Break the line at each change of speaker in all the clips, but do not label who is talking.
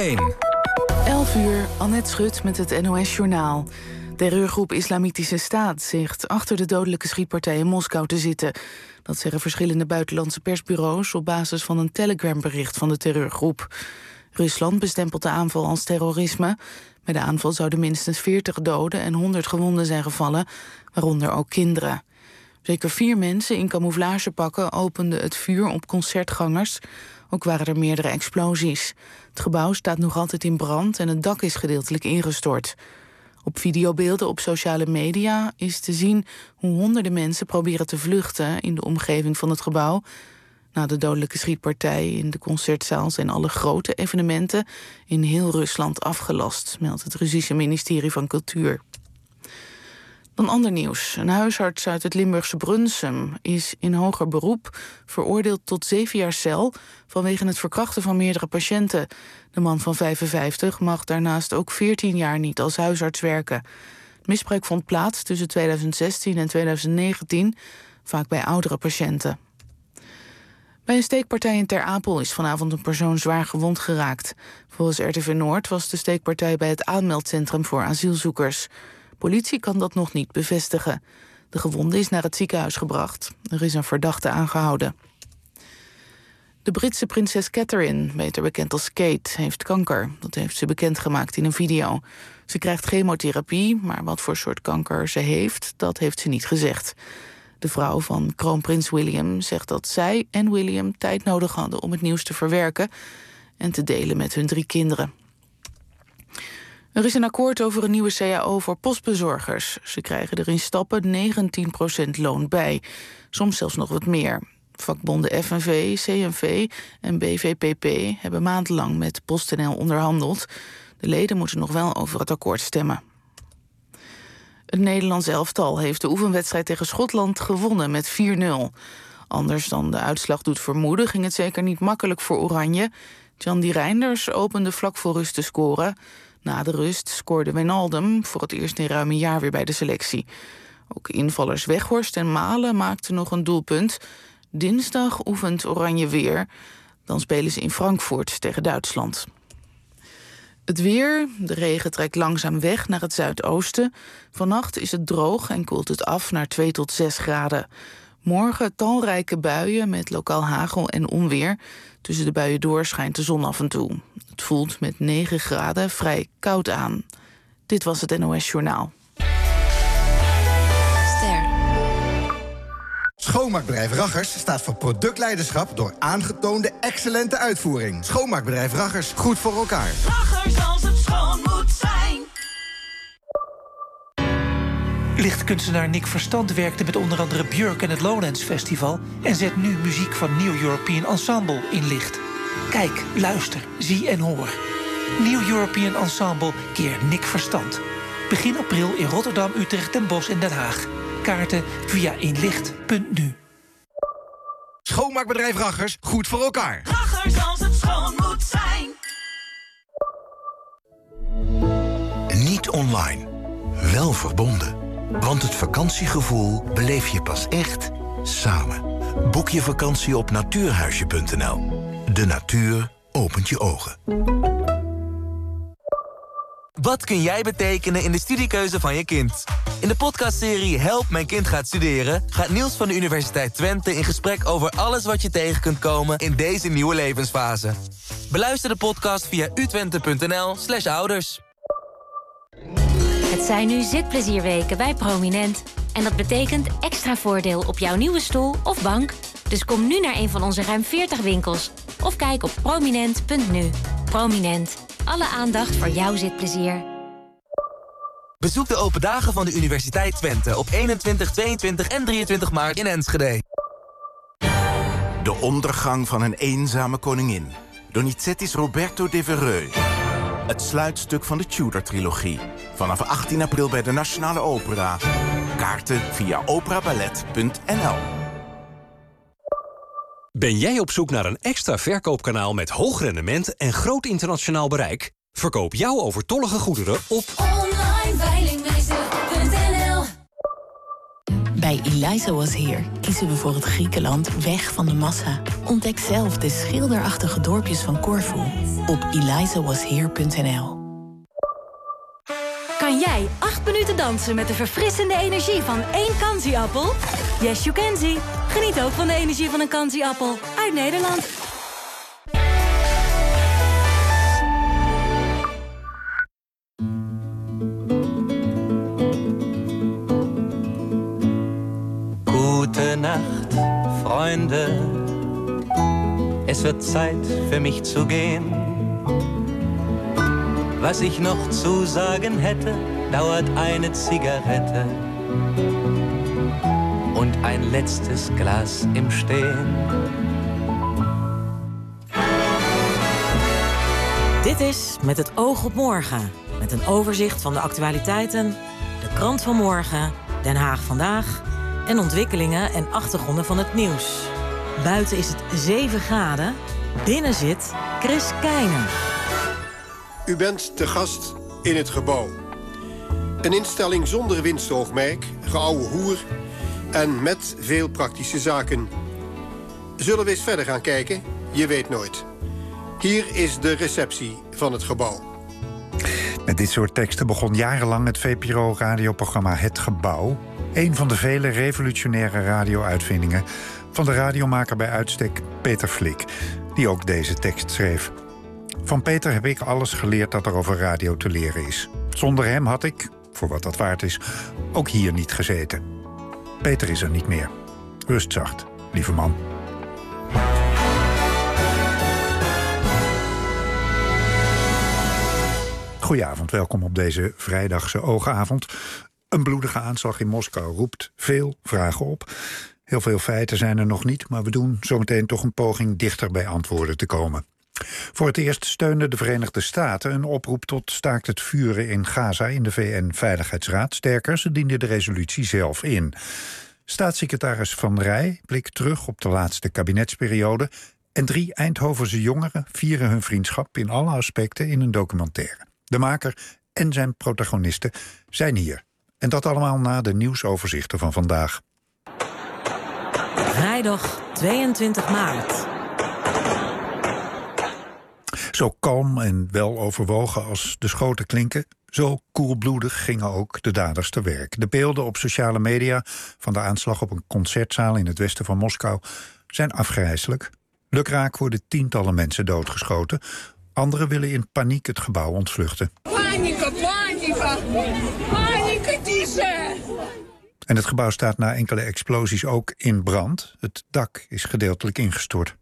1.
11 uur, Annette Schut met het NOS-journaal. Terreurgroep Islamitische Staat zegt achter de dodelijke schietpartij in Moskou te zitten. Dat zeggen verschillende buitenlandse persbureaus op basis van een Telegram-bericht van de terreurgroep. Rusland bestempelt de aanval als terrorisme. Bij de aanval zouden minstens 40 doden en 100 gewonden zijn gevallen, waaronder ook kinderen. Zeker 4 mensen in camouflagepakken openden het vuur op concertgangers. Ook waren er meerdere explosies. Het gebouw staat nog altijd in brand en het dak is gedeeltelijk ingestort. Op videobeelden op sociale media is te zien hoe honderden mensen proberen te vluchten in de omgeving van het gebouw. Na de dodelijke schietpartij in de concertzaal zijn alle grote evenementen in heel Rusland afgelast, meldt het Russische ministerie van Cultuur. Dan ander nieuws. Een huisarts uit het Limburgse Brunsum is in hoger beroep veroordeeld tot 7 jaar cel vanwege het verkrachten van meerdere patiënten. De man van 55 mag daarnaast ook 14 jaar niet als huisarts werken. Het misbruik vond plaats tussen 2016 en 2019, vaak bij oudere patiënten. Bij een steekpartij in Ter Apel is vanavond een persoon zwaar gewond geraakt. Volgens RTV Noord was de steekpartij bij het aanmeldcentrum voor asielzoekers. Politie kan dat nog niet bevestigen. De gewonde is naar het ziekenhuis gebracht. Er is een verdachte aangehouden. De Britse prinses Catherine, beter bekend als Kate, heeft kanker. Dat heeft ze bekendgemaakt in een video. Ze krijgt chemotherapie, maar wat voor soort kanker ze heeft, dat heeft ze niet gezegd. De vrouw van kroonprins William zegt dat zij en William tijd nodig hadden om het nieuws te verwerken en te delen met hun 3 kinderen. Er is een akkoord over een nieuwe CAO voor postbezorgers. Ze krijgen er in stappen 19% loon bij. Soms zelfs nog wat meer. Vakbonden FNV, CNV en BVPP hebben maandenlang met PostNL onderhandeld. De leden moeten nog wel over het akkoord stemmen. Het Nederlands elftal heeft de oefenwedstrijd tegen Schotland gewonnen met 4-0. Anders dan de uitslag doet vermoeden ging het zeker niet makkelijk voor Oranje. Tjandi Reinders opende vlak voor rust te scoren. Na de rust scoorde Wijnaldum voor het eerst in ruim een jaar weer bij de selectie. Ook invallers Weghorst en Malen maakten nog een doelpunt. Dinsdag oefent Oranje weer. Dan spelen ze in Frankfurt tegen Duitsland. Het weer. De regen trekt langzaam weg naar het zuidoosten. Vannacht is het droog en koelt het af naar 2 tot 6 graden. Morgen talrijke buien met lokaal hagel en onweer. Tussen de buien door schijnt de zon af en toe. Het voelt met 9 graden vrij koud aan. Dit was het NOS Journaal.
Ster.
Schoonmaakbedrijf Raggers staat voor productleiderschap door aangetoonde excellente uitvoering. Schoonmaakbedrijf Raggers, goed voor elkaar.
Raggers, als het schoon moet zijn.
Lichtkunstenaar Nick Verstand werkte met onder andere Björk en het Lowlands Festival en zet nu muziek van New European Ensemble in licht. Kijk, luister, zie en hoor. New European Ensemble keer Nick Verstand. Begin april in Rotterdam, Utrecht, Den Bosch en Den Haag. Kaarten via inlicht.nu.
Schoonmaakbedrijf Raggers, goed voor elkaar.
Raggers, als het schoon moet zijn.
Niet online, wel verbonden. Want het vakantiegevoel beleef je pas echt samen. Boek je vakantie op natuurhuisje.nl. De natuur opent je ogen.
Wat kun jij betekenen in de studiekeuze van je kind? In de podcastserie Help, mijn kind gaat studeren gaat Niels van de Universiteit Twente in gesprek over alles wat je tegen kunt komen in deze nieuwe levensfase. Beluister de podcast via utwente.nl/ouders.
Het zijn nu zitplezierweken bij Prominent. En dat betekent extra voordeel op jouw nieuwe stoel of bank. Dus kom nu naar een van onze ruim 40 winkels. Of kijk op prominent.nu. Prominent. Alle aandacht voor jouw zitplezier.
Bezoek de open dagen van de Universiteit Twente op 21, 22 en 23 maart in Enschede.
De ondergang van een eenzame koningin. Donizetti's Roberto Devereux. Het sluitstuk van de Tudor-trilogie. Vanaf 18 april bij de Nationale Opera. Kaarten via operaballet.nl.
Ben jij op zoek naar een extra verkoopkanaal met hoog rendement en groot internationaal bereik? Verkoop jouw overtollige goederen op
onlineveilingmeester.nl.
Bij
Bij Eliza Was Here kiezen we voor het Griekenland weg van de massa. Ontdek zelf de schilderachtige dorpjes van Corfu op elizawashere.nl.
Kan jij 8 minuten dansen met de verfrissende energie van 1 Kanzi-appel? Yes, you can see. Geniet ook van de energie van een Kanzi-appel uit Nederland.
Gute Nacht, Freunde. Es wird Zeit für mich zu gehen. Was ich noch zu sagen hätte, dauert eine Zigarette und ein letztes Glas im Stehen.
Dit is Met het oog op morgen. Met een overzicht van de actualiteiten, de krant van morgen, Den Haag vandaag en ontwikkelingen en achtergronden van het nieuws. Buiten is het 7 graden, binnen zit Chris Keijner.
U bent te gast in het gebouw. Een instelling zonder winstoogmerk, geouwe hoer en met veel praktische zaken. Zullen we eens verder gaan kijken? Je weet nooit. Hier is de receptie van het gebouw.
Met dit soort teksten begon jarenlang het VPRO-radioprogramma Het Gebouw. Een van de vele revolutionaire radio-uitvindingen van de radiomaker bij uitstek Peter Flik, die ook deze tekst schreef. Van Peter heb ik alles geleerd dat er over radio te leren is. Zonder hem had ik, voor wat dat waard is, ook hier niet gezeten. Peter is er niet meer. Rust zacht, lieve man. Goedenavond, welkom op deze vrijdagse oogavond. Een bloedige aanslag in Moskou roept veel vragen op. Heel veel feiten zijn er nog niet, maar we doen zometeen toch een poging dichter bij antwoorden te komen. Voor het eerst steunden de Verenigde Staten een oproep tot staakt het vuren in Gaza in de VN-veiligheidsraad. Sterker, ze dienden de resolutie zelf in. Staatssecretaris Van Rij blikt terug op de laatste kabinetsperiode en 3 Eindhovense jongeren vieren hun vriendschap in alle aspecten in een documentaire. De maker en zijn protagonisten zijn hier. En dat allemaal na de nieuwsoverzichten van vandaag.
Vrijdag 22 maart.
Zo kalm en wel overwogen als de schoten klinken, zo koelbloedig gingen ook de daders te werk. De beelden op sociale media van de aanslag op een concertzaal in het westen van Moskou zijn afgrijselijk. Lukraak worden tientallen mensen doodgeschoten. Anderen willen in paniek het gebouw ontvluchten.
Panika, panika, panika, tise!
En het gebouw staat na enkele explosies ook in brand. Het dak is gedeeltelijk ingestort.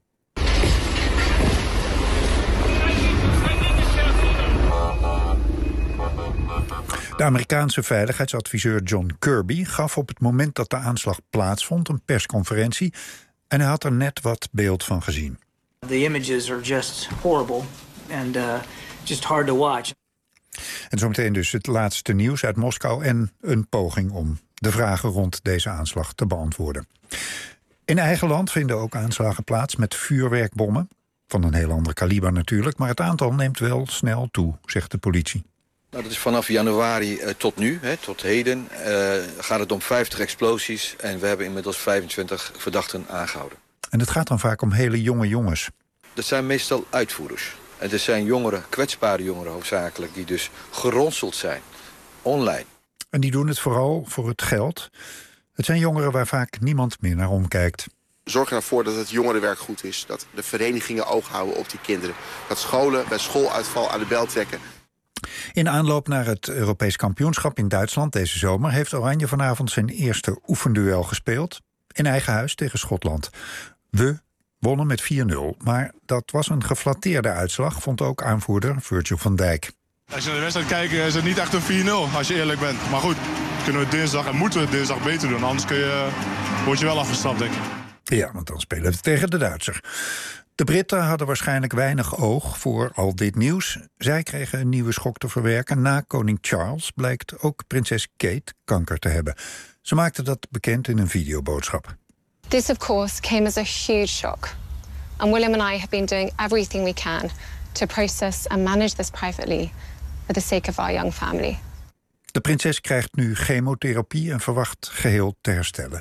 De Amerikaanse veiligheidsadviseur John Kirby gaf op het moment dat de aanslag plaatsvond een persconferentie en hij had er net wat beeld van gezien.
The images are just horrible and just hard to watch.
En zometeen dus het laatste nieuws uit Moskou en een poging om de vragen rond deze aanslag te beantwoorden. In eigen land vinden ook aanslagen plaats met vuurwerkbommen. Van een heel ander kaliber natuurlijk, maar het aantal neemt wel snel toe, zegt de politie.
Nou, dat is vanaf januari tot nu, tot heden, gaat het om 50 explosies en we hebben inmiddels 25 verdachten aangehouden.
En het gaat dan vaak om hele jonge jongens.
Dat zijn meestal uitvoerders. En het zijn jongeren, kwetsbare jongeren hoofdzakelijk, die dus geronseld zijn, online.
En die doen het vooral voor het geld. Het zijn jongeren waar vaak niemand meer naar omkijkt.
Zorg ervoor dat het jongerenwerk goed is. Dat de verenigingen oog houden op die kinderen. Dat scholen bij schooluitval aan de bel trekken.
In aanloop naar het Europees kampioenschap in Duitsland deze zomer heeft Oranje vanavond zijn eerste oefenduel gespeeld. In eigen huis tegen Schotland. We wonnen met 4-0, maar dat was een geflatteerde uitslag, vond ook aanvoerder Virgil van Dijk.
Als je naar de wedstrijd kijkt is het niet echt een 4-0, als je eerlijk bent. Maar goed, kunnen we dinsdag en moeten we dinsdag beter doen, anders word je wel afgestraft, denk ik.
Ja, want dan spelen we tegen de Duitser. De Britten hadden waarschijnlijk weinig oog voor al dit nieuws. Zij kregen een nieuwe schok te verwerken. Na koning Charles blijkt ook prinses Kate kanker te hebben. Ze maakte dat bekend in een videoboodschap.
This of course came as a huge shock. And William and I have been doing everything we can to process and manage this privately for the sake of our young family.
De prinses krijgt nu chemotherapie en verwacht geheel te herstellen.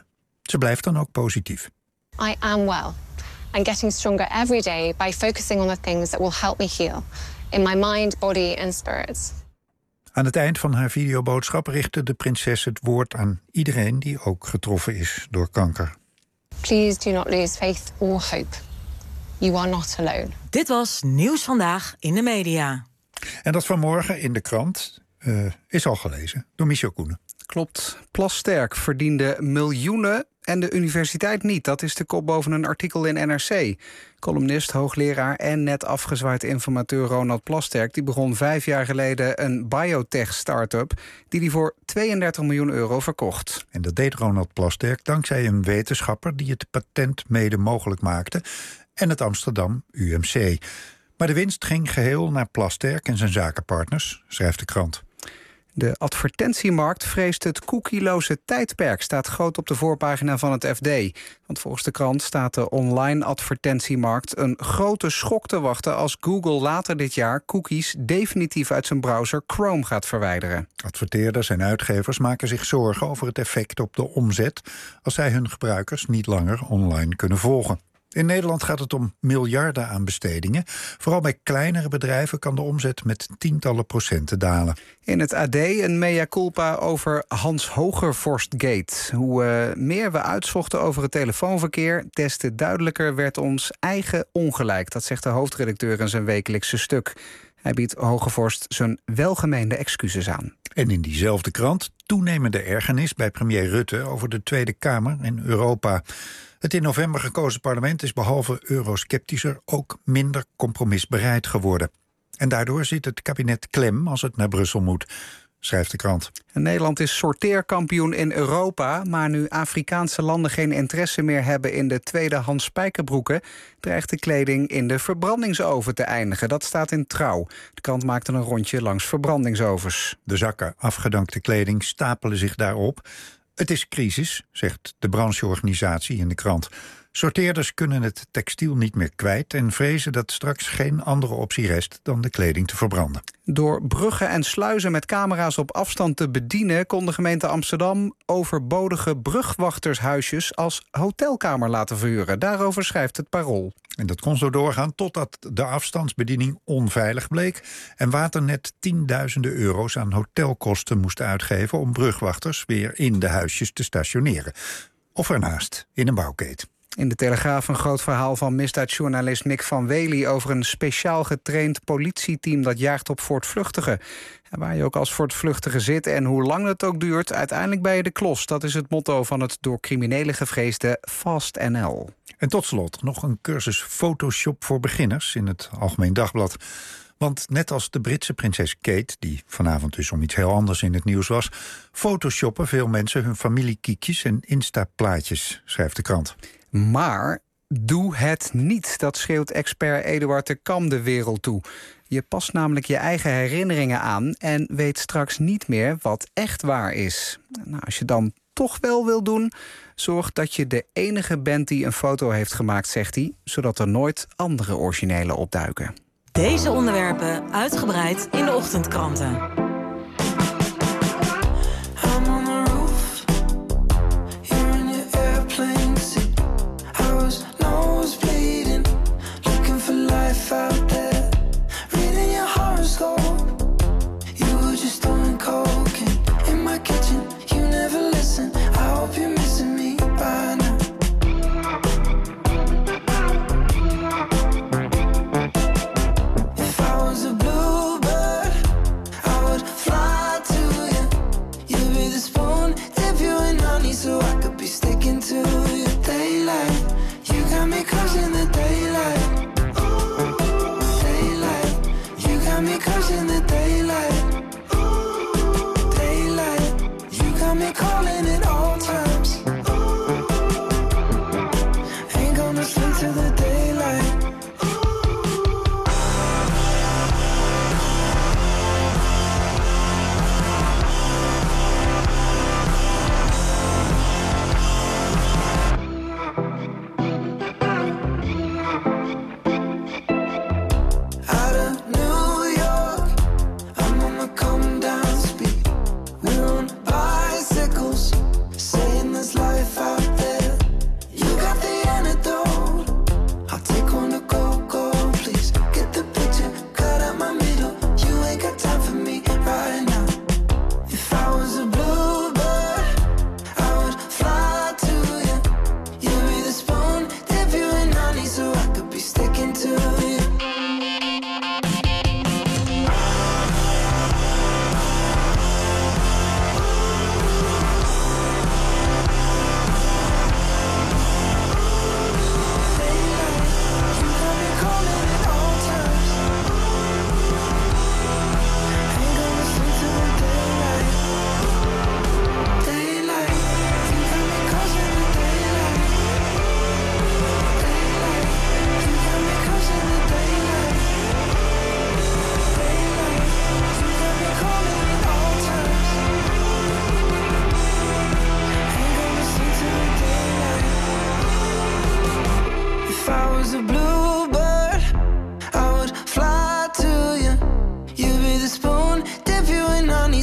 Ze blijft dan ook positief.
I am well and getting stronger every day by focusing on the things that will help me heal in my mind, body and spirit.
Aan het eind van haar videoboodschap richtte de prinses het woord aan iedereen die ook getroffen is door kanker.
Please do not lose faith or hope. You are not alone.
Dit was Nieuws Vandaag in de Media.
En dat vanmorgen in de krant is al gelezen door Michel Koenen.
Klopt. Plasterk verdiende miljoenen en de universiteit niet. Dat is de kop boven een artikel in NRC. Columnist, hoogleraar en net afgezwaaid informateur Ronald Plasterk... die begon 5 jaar geleden een biotech-start-up... die hij voor 32 miljoen euro verkocht.
En dat deed Ronald Plasterk dankzij een wetenschapper... die het patent mede mogelijk maakte... en het Amsterdam UMC. Maar de winst ging geheel naar Plasterk en zijn zakenpartners, schrijft de krant.
De advertentiemarkt vreest het cookieloze tijdperk... staat groot op de voorpagina van het FD. Want volgens de krant staat de online advertentiemarkt... een grote schok te wachten als Google later dit jaar... cookies definitief uit zijn browser Chrome gaat verwijderen.
Adverteerders en uitgevers maken zich zorgen over het effect op de omzet... als zij hun gebruikers niet langer online kunnen volgen. In Nederland gaat het om miljarden aan bestedingen. Vooral bij kleinere bedrijven kan de omzet met tientallen procenten dalen.
In het AD een mea culpa over Hans Hogervorst-gate. Hoe meer we uitzochten over het telefoonverkeer... des te duidelijker werd ons eigen ongelijk. Dat zegt de hoofdredacteur in zijn wekelijkse stuk. Hij biedt Hogevorst zijn welgemeende excuses aan.
En in diezelfde krant toenemende ergernis bij premier Rutte... over de Tweede Kamer in Europa. Het in november gekozen parlement is behalve eurosceptischer... ook minder compromisbereid geworden. En daardoor zit het kabinet klem als het naar Brussel moet, schrijft de krant.
En Nederland is sorteerkampioen in Europa... maar nu Afrikaanse landen geen interesse meer hebben... in de tweedehands spijkerbroeken... dreigt de kleding in de verbrandingsoven te eindigen. Dat staat in Trouw. De krant maakte een rondje langs verbrandingsovens.
De zakken afgedankte kleding stapelen zich daarop... Het is crisis, zegt de brancheorganisatie in de krant. Sorteerders kunnen het textiel niet meer kwijt... en vrezen dat straks geen andere optie rest dan de kleding te verbranden.
Door bruggen en sluizen met camera's op afstand te bedienen... kon de gemeente Amsterdam overbodige brugwachtershuisjes... als hotelkamer laten verhuren. Daarover schrijft het Parool.
En dat kon zo doorgaan totdat de afstandsbediening onveilig bleek... en Waternet tienduizenden euro's aan hotelkosten moest uitgeven... om brugwachters weer in de huisjes te stationeren. Of ernaast, in een bouwkeet.
In de Telegraaf een groot verhaal van misdaadjournalist Mick van Wely... over een speciaal getraind politieteam dat jaagt op voortvluchtigen. En waar je ook als voortvluchtige zit en hoe lang het ook duurt... uiteindelijk ben je de klos. Dat is het motto van het door criminelen gevreesde FastNL.
En tot slot nog een cursus Photoshop voor beginners in het Algemeen Dagblad. Want net als de Britse prinses Kate, die vanavond dus om iets heel anders in het nieuws was... photoshoppen veel mensen hun familiekiekjes en Insta-plaatjes, schrijft de krant.
Maar doe het niet, dat schreeuwt expert Eduard de Kam de wereld toe. Je past namelijk je eigen herinneringen aan... en weet straks niet meer wat echt waar is. Nou, als je dan toch wel wil doen... zorg dat je de enige bent die een foto heeft gemaakt, zegt hij... zodat er nooit andere originele opduiken.
Deze onderwerpen uitgebreid in de ochtendkranten.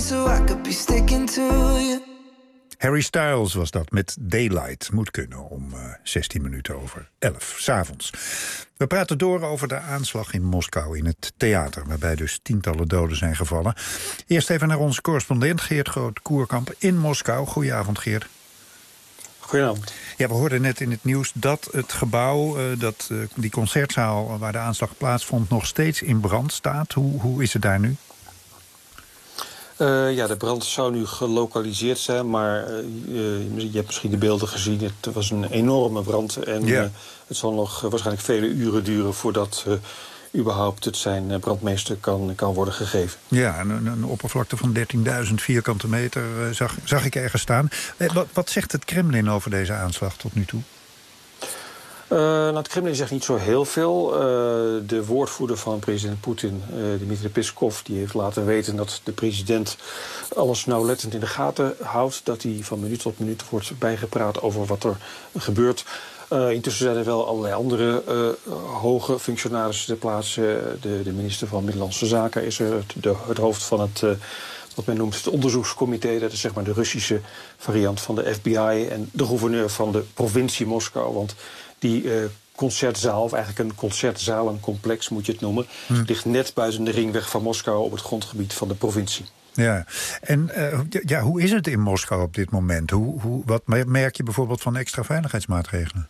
so I could be sticking to you.
Harry Styles was dat met Daylight. Moet kunnen om 16 minuten over 11 s'avonds. We praten door over de aanslag in Moskou in het theater, waarbij dus tientallen doden zijn gevallen. Eerst even naar onze correspondent Geert Groot-Koerkamp in Moskou. Goedenavond, Geert.
Goedenavond.
Ja, we hoorden net in het nieuws dat het gebouw, die concertzaal waar de aanslag plaatsvond, nog steeds in brand staat. Hoe is het daar nu?
De brand zou nu gelokaliseerd zijn, maar je hebt misschien de beelden gezien. Het was een enorme brand en het zal nog waarschijnlijk vele uren duren voordat überhaupt het zijn brandmeester kan worden gegeven. Ja,
een oppervlakte van 13.000 vierkante meter zag ik ergens staan. Wat zegt het Kremlin over deze aanslag tot nu toe?
Het Kremlin zegt niet zo heel veel. De woordvoerder van president Poetin, Dmitri Peskov, die heeft laten weten dat de president alles nauwlettend in de gaten houdt. Dat hij van minuut tot minuut wordt bijgepraat over wat er gebeurt. Intussen zijn er wel allerlei andere hoge functionarissen ter plaatse. De minister van Middellandse Zaken is er, het hoofd van het wat men noemt het onderzoekscomité. Dat is zeg maar de Russische variant van de FBI. En de gouverneur van de provincie Moskou. Want die concertzaal, of eigenlijk een concertzalencomplex moet je het noemen, ligt net buiten de ringweg van Moskou op het grondgebied van de provincie.
Ja, en hoe is het in Moskou op dit moment? Wat merk je bijvoorbeeld van extra veiligheidsmaatregelen?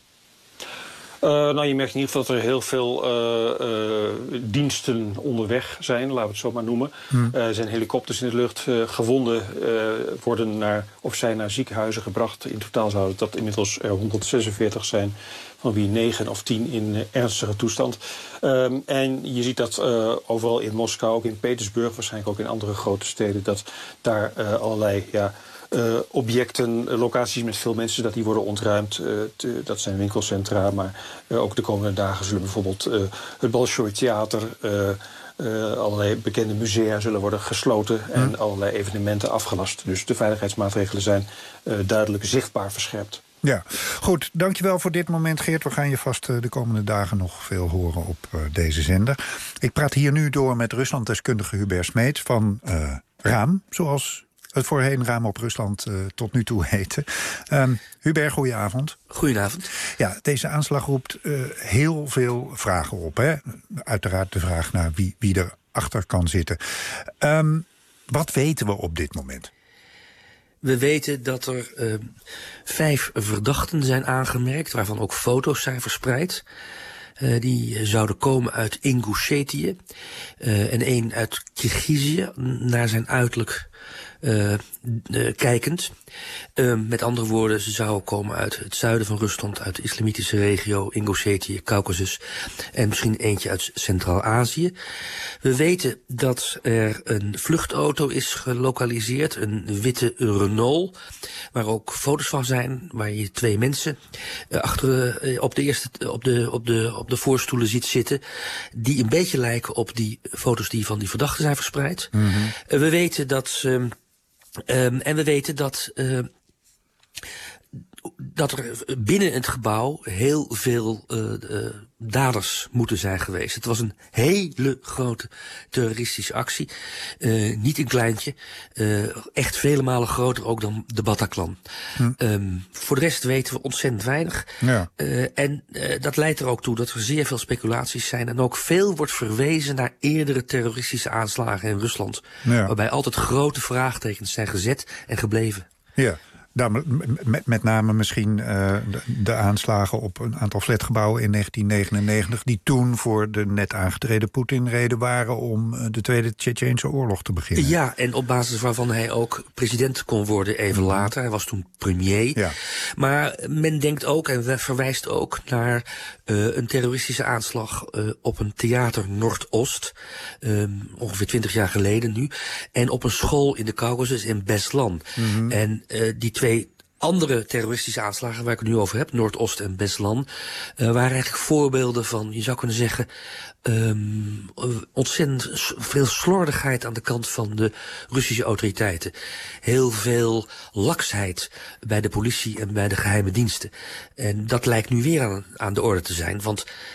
Je merkt in ieder geval dat er heel veel diensten onderweg zijn, laten we het zo maar noemen. Er zijn helikopters in de lucht. Gewonden zijn naar ziekenhuizen gebracht. In totaal zouden dat inmiddels er 146 zijn, van wie 9 of 10 in ernstige toestand. En je ziet dat overal in Moskou, ook in Petersburg, waarschijnlijk ook in andere grote steden, dat daar allerlei objecten, locaties met veel mensen, dat die worden ontruimd. Dat zijn winkelcentra, maar ook de komende dagen zullen bijvoorbeeld het Bolshoi Theater, allerlei bekende musea zullen worden gesloten en allerlei evenementen afgelast. Dus de veiligheidsmaatregelen zijn duidelijk zichtbaar verscherpt.
Ja, goed. Dankjewel voor dit moment, Geert. We gaan je vast de komende dagen nog veel horen op deze zender. Ik praat hier nu door met Ruslanddeskundige Hubert Smeets van RAAM, zoals het voorheen RAAM op Rusland tot nu toe heette. Hubert, goedenavond.
Goedenavond.
Ja, deze aanslag roept heel veel vragen op. Hè? Uiteraard de vraag naar wie erachter kan zitten. Wat weten we op dit moment?
We weten dat er 5 verdachten zijn aangemerkt, waarvan ook foto's zijn verspreid. Die zouden komen uit Ingushetië en 1 uit Kirgizië, naar zijn uiterlijk kijkend. Met andere woorden, ze zouden komen uit het zuiden van Rusland, uit de islamitische regio, Ingushetië, Caucasus en misschien eentje uit Centraal-Azië. We weten dat er een vluchtauto is gelokaliseerd, een witte Renault, waar ook foto's van zijn, waar je 2 mensen op de voorstoelen ziet zitten, die een beetje lijken op die foto's die van die verdachten zijn verspreid. We weten dat dat er binnen het gebouw heel veel daders moeten zijn geweest. Het was een hele grote terroristische actie. Niet een kleintje. Echt vele malen groter ook dan de Bataclan. Voor de rest weten we ontzettend weinig. Ja. En dat leidt er ook toe dat er zeer veel speculaties zijn. En ook veel wordt verwezen naar eerdere terroristische aanslagen in Rusland. Ja. Waarbij altijd grote vraagtekens zijn gezet en gebleven.
Ja. Met name misschien de aanslagen op een aantal flatgebouwen in 1999... die toen voor de net aangetreden Poetin reden waren om de Tweede Tsjetsjeense oorlog te beginnen.
Ja, en op basis waarvan hij ook president kon worden even later. Hij was toen premier. Ja. Maar men denkt ook en verwijst ook naar een terroristische aanslag op een theater Noordoost. Ongeveer 20 jaar geleden nu. En op een school in de Caucasus in Beslan. En die 2 andere terroristische aanslagen waar ik het nu over heb, Noordoost en Beslan, waren eigenlijk voorbeelden van, je zou kunnen zeggen, ontzettend veel slordigheid aan de kant van de Russische autoriteiten. Heel veel laksheid bij de politie en bij de geheime diensten. En dat lijkt nu weer aan de orde te zijn, want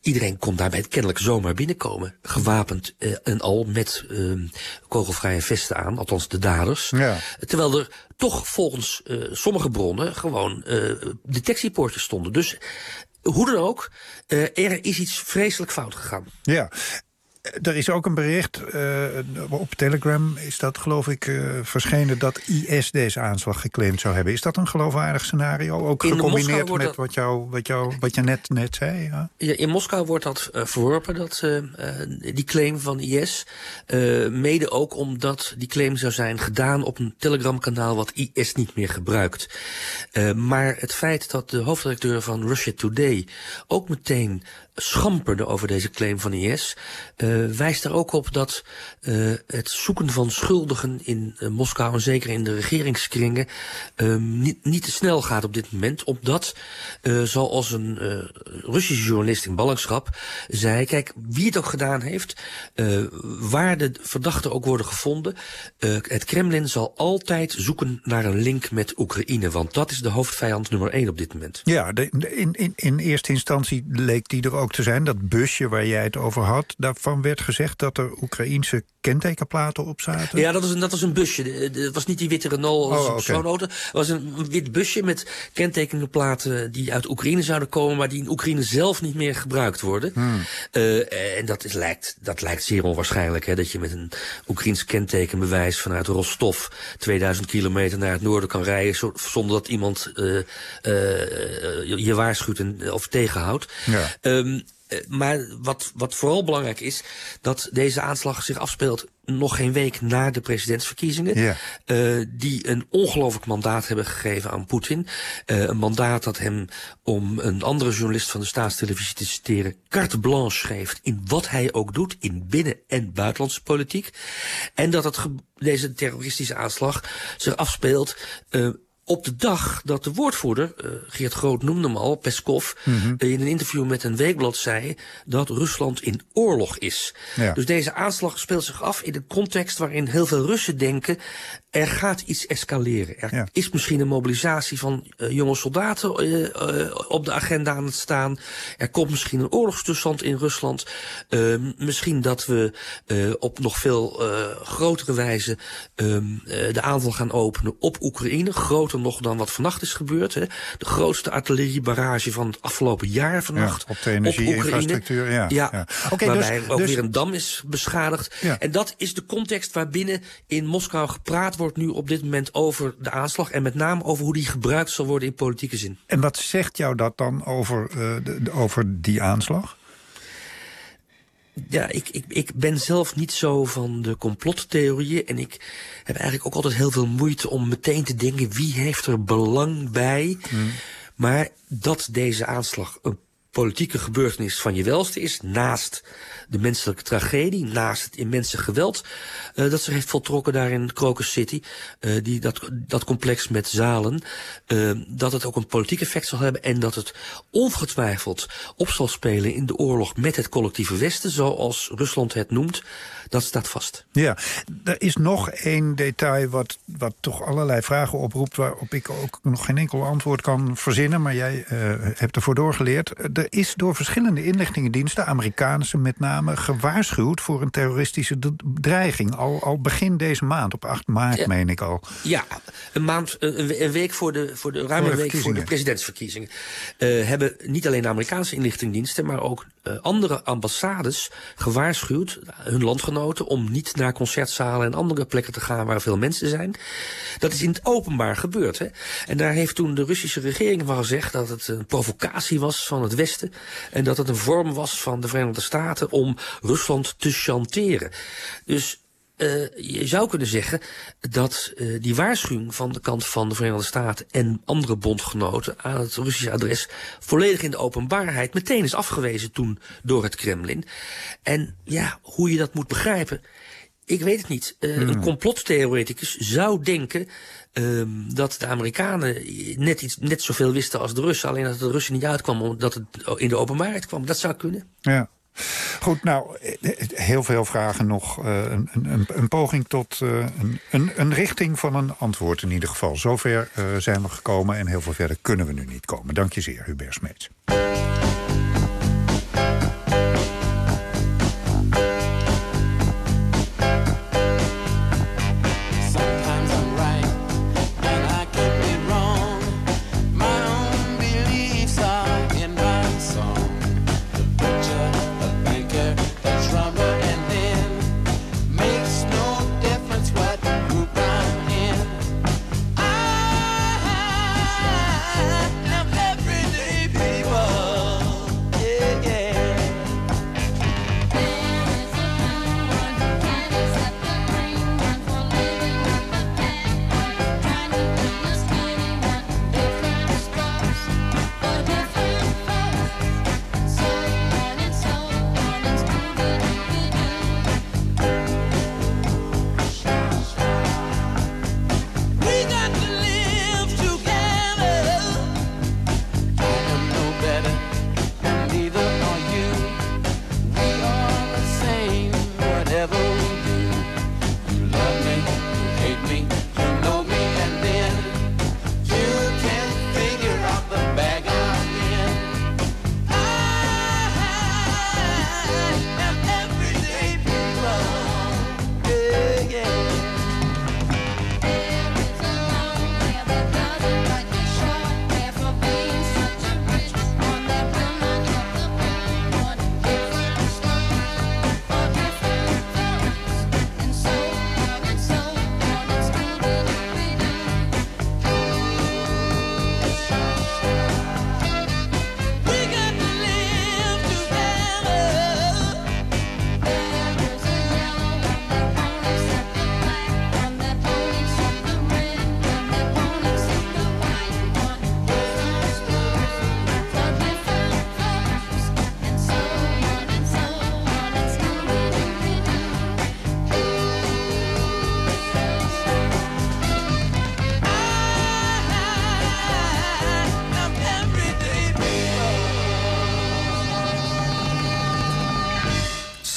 iedereen kon daarbij kennelijk zomaar binnenkomen. Gewapend en al met kogelvrije vesten aan, althans de daders. Ja. Terwijl er toch volgens sommige bronnen gewoon detectiepoortjes stonden. Dus hoe dan ook, er is iets vreselijk fout gegaan.
Ja. Er is ook een bericht, op Telegram is dat geloof ik verschenen, dat IS deze aanslag geclaimd zou hebben. Is dat een geloofwaardig scenario? Ook gecombineerd met wat je net zei? Ja?
Ja, in Moskou wordt dat verworpen, die claim van IS. Mede ook omdat die claim zou zijn gedaan op een Telegram-kanaal wat IS niet meer gebruikt. Maar het feit dat de hoofdredacteur van Russia Today ook meteen schamperde over deze claim van IS, wijst er ook op dat het zoeken van schuldigen in Moskou en zeker in de regeringskringen niet te snel gaat op dit moment, omdat zoals een Russische journalist in ballingschap zei, kijk, wie het ook gedaan heeft, waar de verdachten ook worden gevonden, het Kremlin zal altijd zoeken naar een link met Oekraïne, want dat is de hoofdvijand nummer 1 op dit moment.
Ja, in eerste instantie leek die er ook te zijn. Dat busje waar jij het over had, daarvan werd gezegd dat er Oekraïense kentekenplaten op zaten.
Ja, dat was een busje. Het was niet die witte Renault zo'n auto. Het was een wit busje met kentekenplaten die uit Oekraïne zouden komen, maar die in Oekraïne zelf niet meer gebruikt worden. En dat lijkt zeer onwaarschijnlijk, hè, dat je met een Oekraïns kentekenbewijs vanuit Rostov 2000 kilometer naar het noorden kan rijden zonder dat iemand je waarschuwt of tegenhoudt. Ja. Maar wat vooral belangrijk is, dat deze aanslag zich afspeelt nog geen week na de presidentsverkiezingen. Ja. Die een ongelooflijk mandaat hebben gegeven aan Poetin. Een mandaat dat hem, om een andere journalist van de staatstelevisie te citeren, carte blanche geeft in wat hij ook doet, in binnen- en buitenlandse politiek. En dat deze terroristische aanslag zich afspeelt op de dag dat de woordvoerder, Geert Groot noemde hem al, Peskov, in een interview met een weekblad zei dat Rusland in oorlog is. Ja. Dus deze aanslag speelt zich af in een context waarin heel veel Russen denken, er gaat iets escaleren. Er is misschien een mobilisatie van jonge soldaten op de agenda aan het staan. Er komt misschien een oorlogstoestand in Rusland. Misschien dat we op nog veel grotere wijze de aanval gaan openen op Oekraïne. Groter nog dan wat vannacht is gebeurd. Hè. De grootste artilleriebarrage van het afgelopen jaar vannacht.
Ja, op de energie-infrastructuur.
Ja. Okay, waarbij ook weer een dam is beschadigd. Ja. En dat is de context waarbinnen in Moskou gepraat wordt nu op dit moment over de aanslag en met name over hoe die gebruikt zal worden in politieke zin.
En wat zegt jou dat dan over die aanslag?
Ja, ik ben zelf niet zo van de complottheorieën en ik heb eigenlijk ook altijd heel veel moeite om meteen te denken wie heeft er belang bij. Maar dat deze aanslag een politieke gebeurtenis van je welste is, naast de menselijke tragedie, naast het immense geweld dat zich heeft voltrokken daar in Crocus City, dat complex met zalen, dat het ook een politiek effect zal hebben en dat het ongetwijfeld op zal spelen in de oorlog met het collectieve Westen, zoals Rusland het noemt. Dat staat vast.
Ja, er is nog één detail wat toch allerlei vragen oproept, waarop ik ook nog geen enkel antwoord kan verzinnen, maar jij hebt ervoor doorgeleerd. Er is door verschillende inlichtingendiensten, Amerikaanse met name, gewaarschuwd voor een terroristische dreiging. Al begin deze maand, op 8 maart meen ik al.
Ja, een week voor de presidentsverkiezingen. Hebben niet alleen de Amerikaanse inlichtingendiensten, maar ook andere ambassades gewaarschuwd, hun landgenoten, om niet naar concertzalen en andere plekken te gaan waar veel mensen zijn. Dat is in het openbaar gebeurd. Hè? En daar heeft toen de Russische regering van gezegd dat het een provocatie was van het Westen en dat het een vorm was van de Verenigde Staten om Rusland te chanteren. Dus je zou kunnen zeggen dat die waarschuwing van de kant van de Verenigde Staten en andere bondgenoten aan het Russische adres volledig in de openbaarheid meteen is afgewezen toen door het Kremlin. En ja, hoe je dat moet begrijpen, ik weet het niet. Een complottheoreticus zou denken dat de Amerikanen net zoveel wisten als de Russen, alleen dat het de Russen niet uitkwam omdat het in de openbaarheid kwam. Dat zou kunnen.
Ja. Goed, nou, heel veel vragen nog. Een poging tot een richting van een antwoord in ieder geval. Zover zijn we gekomen en heel veel verder kunnen we nu niet komen. Dank je zeer, Hubert Smeets.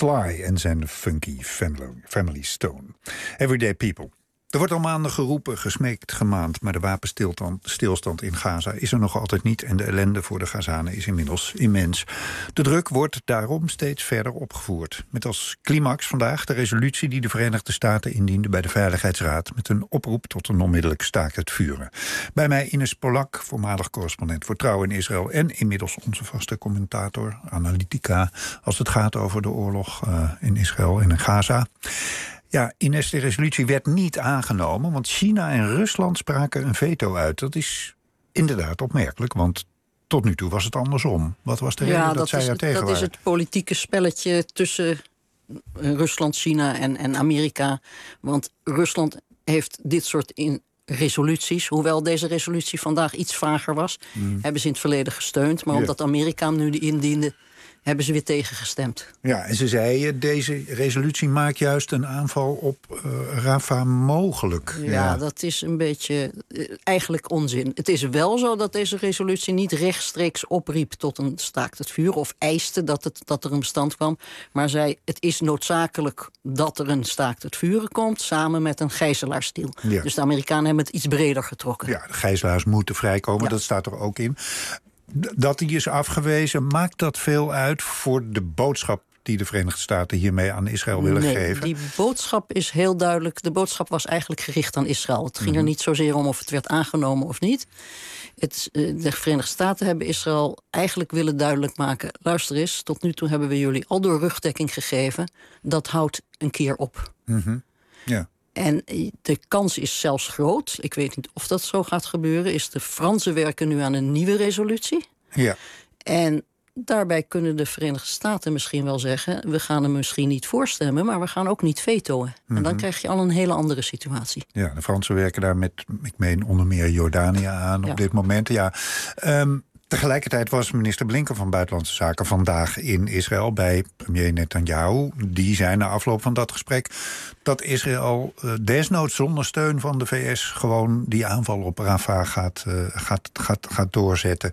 Sly en zijn Funky Family Stone. Everyday People. Er wordt al maanden geroepen, gesmeekt, gemaand, maar de wapenstilstand in Gaza is er nog altijd niet en de ellende voor de Gazanen is inmiddels immens. De druk wordt daarom steeds verder opgevoerd. Met als climax vandaag de resolutie die de Verenigde Staten indiende bij de Veiligheidsraad met een oproep tot een onmiddellijk staakt het vuren. Bij mij Ines Polak, voormalig correspondent voor Trouw in Israël en inmiddels onze vaste commentator, analytica, als het gaat over de oorlog in Israël en in Gaza. Ja, Ines, de resolutie werd niet aangenomen, want China en Rusland spraken een veto uit. Dat is inderdaad opmerkelijk, want tot nu toe was het andersom. Wat was de reden dat zij er tegen waren?
Dat is het politieke spelletje tussen Rusland, China en Amerika. Want Rusland heeft dit soort resoluties, hoewel deze resolutie vandaag iets vager was, hebben ze in het verleden gesteund. Maar omdat Amerika hem nu indiende, hebben ze weer tegengestemd. Ja, en ze zeiden, deze resolutie maakt juist een aanval op Rafah mogelijk. Ja, dat is een beetje eigenlijk onzin. Het is wel zo dat deze resolutie niet rechtstreeks opriep tot een staakt het vuren of eiste dat er een bestand kwam, maar zei, het is noodzakelijk dat er een staakt het vuren komt, samen met een gijzelaarsdeal. Ja. Dus de Amerikanen hebben het iets breder getrokken. Ja, de gijzelaars moeten vrijkomen, dat staat er ook in. Dat die is afgewezen, maakt dat veel uit voor de boodschap die de Verenigde Staten hiermee aan Israël willen geven? Die boodschap is heel duidelijk. De boodschap was eigenlijk gericht aan Israël. Het ging er niet zozeer om of het werd aangenomen of niet. De Verenigde Staten hebben Israël eigenlijk willen duidelijk maken, luister eens, tot nu toe hebben we jullie al door rugdekking gegeven. Dat houdt een keer op. Ja. En de kans is zelfs groot, ik weet niet of dat zo gaat gebeuren, is de Fransen werken nu aan een nieuwe resolutie. Ja. En daarbij kunnen de Verenigde Staten misschien wel zeggen, we gaan hem misschien niet voorstemmen, maar we gaan ook niet vetoen. En dan krijg je al een hele andere situatie. Ja, de Fransen werken daar met, ik meen onder meer Jordanië aan op dit moment. Ja. Tegelijkertijd was minister Blinken van Buitenlandse Zaken vandaag in Israël bij premier Netanyahu. Die zei na afloop van dat gesprek dat Israël desnoods zonder steun van de VS gewoon die aanval op Rafah gaat doorzetten.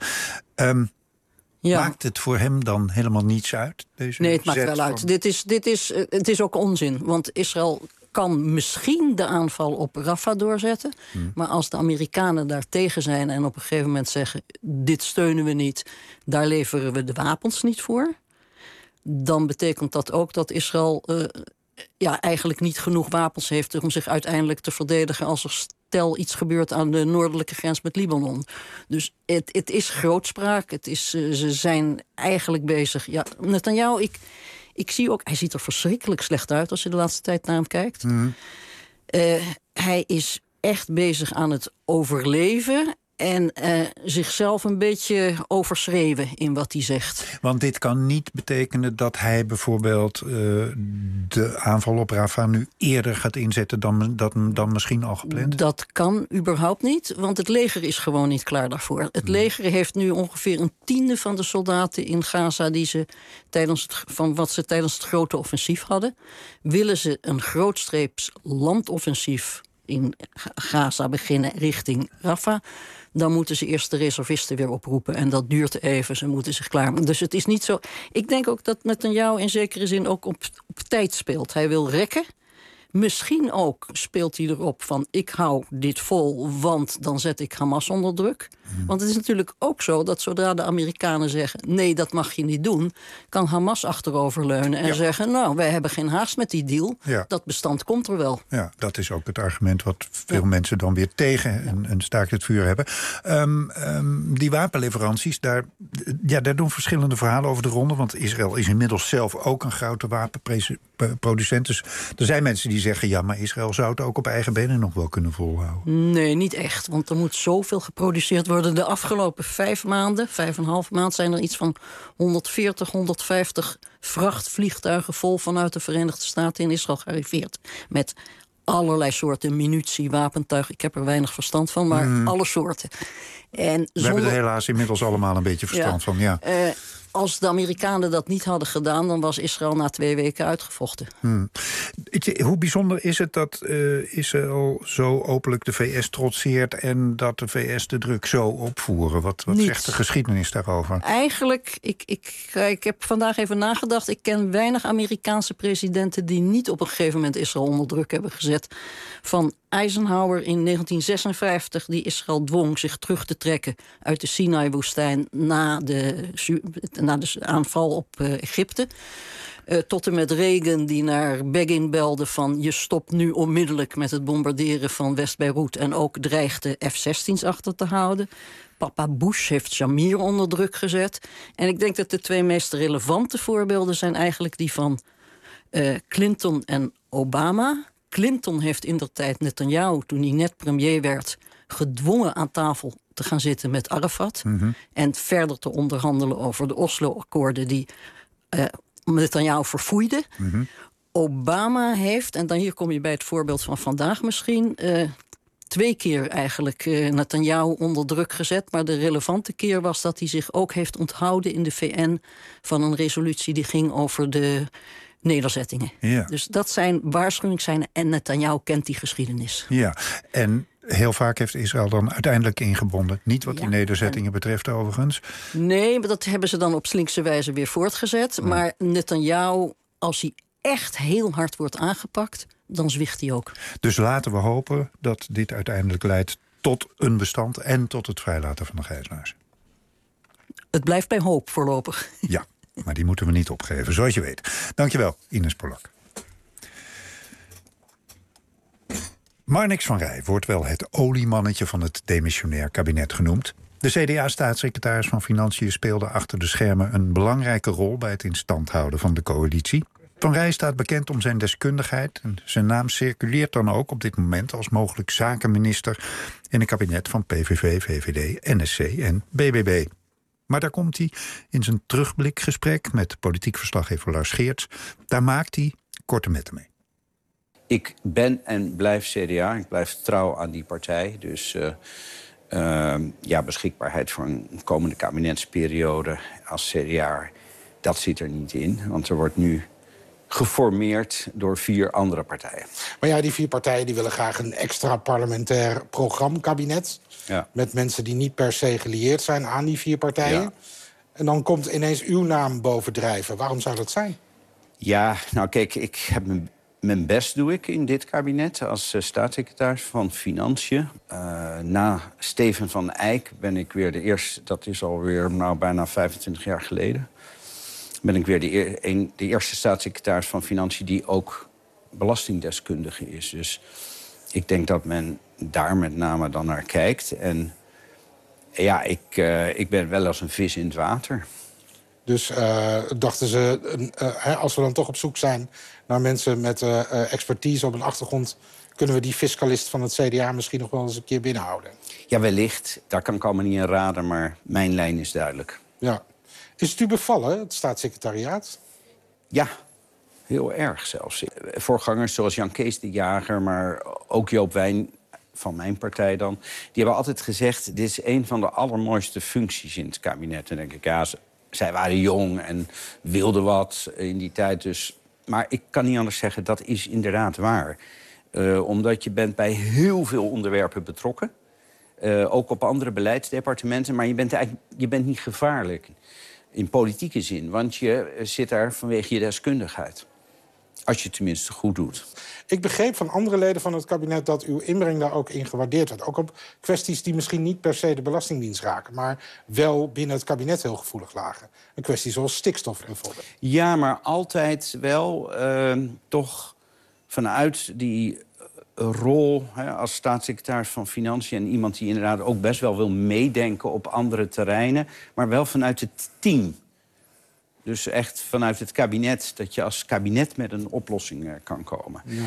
Maakt het voor hem dan helemaal niets uit? Nee, het maakt wel uit. Het is ook onzin, want Israël kan misschien de aanval op Rafah doorzetten. Maar als de Amerikanen daar tegen zijn en op een gegeven moment zeggen, dit steunen we niet, daar leveren we de wapens niet voor, dan betekent dat ook dat Israël eigenlijk niet genoeg wapens heeft om zich uiteindelijk te verdedigen als er stel iets gebeurt aan de noordelijke grens met Libanon. Dus het is grootspraak. Ze zijn eigenlijk bezig. Ja, Netanyahu, ik zie ook, hij ziet er verschrikkelijk slecht uit als je de laatste tijd naar hem kijkt. Hij is echt bezig aan het overleven en zichzelf een beetje overschreeuwen in wat hij zegt. Want dit kan niet betekenen dat hij bijvoorbeeld de aanval op Rafah nu eerder gaat inzetten dan misschien al gepland? Dat kan überhaupt niet, want het leger is gewoon niet klaar daarvoor. Het leger heeft nu ongeveer een tiende van de soldaten in Gaza die ze tijdens het grote offensief hadden. Willen ze een grootstreeps landoffensief in Gaza beginnen richting Rafah, dan moeten ze eerst de reservisten weer oproepen. En dat duurt even, ze moeten zich klaarmaken. Dus het is niet zo. Ik denk ook dat Netanyahu in zekere zin ook op tijd speelt. Hij wil rekken. Misschien ook speelt hij erop van, ik hou dit vol, want dan zet ik Hamas onder druk. Want het is natuurlijk ook zo dat zodra de Amerikanen zeggen, nee, dat mag je niet doen, kan Hamas achteroverleunen en zeggen, nou, wij hebben geen haast met die deal. Ja. Dat bestand komt er wel. Ja, dat is ook het argument wat veel mensen dan weer tegen een staakt het vuur hebben. Die wapenleveranties, daar doen verschillende verhalen over de ronde, want Israël is inmiddels zelf ook een grote wapenproducent. Dus er zijn mensen die zeggen, ja, maar Israël zou het ook op eigen benen nog wel kunnen volhouden. Nee, niet echt, want er moet zoveel geproduceerd worden. De afgelopen 5 maanden, 5,5 maand, zijn er iets van 140, 150 vrachtvliegtuigen vol vanuit de Verenigde Staten in Israël gearriveerd. Met allerlei soorten munitie, wapentuig. Ik heb er weinig verstand van, maar alle soorten. En we hebben er helaas inmiddels allemaal een beetje verstand van, ja. als de Amerikanen dat niet hadden gedaan, dan was Israël na 2 weken uitgevochten.
Hoe bijzonder is het dat Israël zo openlijk de VS trotseert en dat de VS de druk zo opvoeren? Wat zegt de geschiedenis daarover?
Eigenlijk, ik heb vandaag even nagedacht. Ik ken weinig Amerikaanse presidenten die niet op een gegeven moment Israël onder druk hebben gezet. Van Eisenhower in 1956, die Israël dwong zich terug te trekken uit de Sinai-woestijn na de aanval op Egypte. Tot en met Reagan, die naar Begin belde van je stopt nu onmiddellijk met het bombarderen van West-Beirut en ook dreigde F-16's achter te houden. Papa Bush heeft Shamir onder druk gezet. En ik denk dat de 2 meest relevante voorbeelden zijn eigenlijk die van Clinton en Obama. Clinton heeft indertijd Netanyahu, toen hij net premier werd, gedwongen aan tafel te gaan zitten met Arafat. En verder te onderhandelen over de Oslo-akkoorden die Netanyahu verfoeide. Obama heeft, en dan hier kom je bij het voorbeeld van vandaag misschien, 2 keer eigenlijk Netanyahu onder druk gezet. Maar de relevante keer was dat hij zich ook heeft onthouden in de VN van een resolutie die ging over de nederzettingen. Ja. Dus dat zijn waarschuwingssijnen en Netanyahu kent die geschiedenis.
Ja, en heel vaak heeft Israël dan uiteindelijk ingebonden. Niet wat die nederzettingen betreft overigens.
Nee, maar dat hebben ze dan op slinkse wijze weer voortgezet. Maar Netanyahu, als hij echt heel hard wordt aangepakt, dan zwicht hij ook. Dus
laten we hopen dat dit uiteindelijk leidt tot een bestand en tot het vrijlaten van de gijzelaars.
Het blijft bij hoop voorlopig.
Ja, maar die moeten we niet opgeven, zoals je weet. Dankjewel, Ines Polak. Marnix van Rij wordt wel het oliemannetje van het demissionair kabinet genoemd. De CDA-staatssecretaris van Financiën speelde achter de schermen een belangrijke rol bij het in stand houden van de coalitie. Van Rij staat bekend om zijn deskundigheid en zijn naam circuleert dan ook op dit moment als mogelijk zakenminister in een kabinet van PVV, VVD, NSC en BBB. Maar daar komt hij in zijn terugblikgesprek met politiek verslaggever Lars Geerts. Daar maakt hij korte metten mee.
Ik ben en blijf CDA. Ik blijf trouw aan die partij. Dus beschikbaarheid voor een komende kabinetsperiode als CDA, dat zit er niet in. Want er wordt nu geformeerd door 4 andere partijen.
Maar ja, die 4 partijen die willen graag een extra parlementair programmakabinet. Ja. Met mensen die niet per se gelieerd zijn aan die 4 partijen. Ja. En dan komt ineens uw naam bovendrijven. Waarom zou dat zijn?
Ja, nou kijk, ik heb mijn best doe ik in dit kabinet als staatssecretaris van Financiën. Na Steven van Eyck ben ik weer de eerste, dat is alweer bijna 25 jaar geleden, ben ik weer de eerste staatssecretaris van Financiën die ook belastingdeskundige is. Dus ik denk dat men daar met name dan naar kijkt. En ja, ik ben wel als een vis in het water.
Dus dachten ze, als we dan toch op zoek zijn naar mensen met expertise op een achtergrond, kunnen we die fiscalist van het CDA misschien nog wel eens een keer binnenhouden?
Ja, wellicht. Daar kan ik allemaal niet in raden, maar mijn lijn is duidelijk.
Ja. Is het u bevallen, het staatssecretariaat?
Ja, heel erg zelfs. Voorgangers zoals Jan Kees de Jager, maar ook Joop Wijn van mijn partij dan, die hebben altijd gezegd, dit is een van de allermooiste functies in het kabinet. En dan denk ik, ja, zij waren jong en wilden wat in die tijd. Dus. Maar ik kan niet anders zeggen, dat is inderdaad waar. Omdat je bent bij heel veel onderwerpen betrokken. Ook op andere beleidsdepartementen. Maar je bent niet gevaarlijk in politieke zin. Want je zit daar vanwege je deskundigheid. Als je het tenminste goed doet.
Ik begreep van andere leden van het kabinet dat uw inbreng daar ook in gewaardeerd werd. Ook op kwesties die misschien niet per se de Belastingdienst raken, maar wel binnen het kabinet heel gevoelig lagen. Een kwestie zoals stikstof bijvoorbeeld.
Ja, maar altijd wel toch vanuit die rol als staatssecretaris van Financiën en iemand die inderdaad ook best wel wil meedenken op andere terreinen, maar wel vanuit het team. Dus echt vanuit het kabinet, dat je als kabinet met een oplossing kan komen. Ja.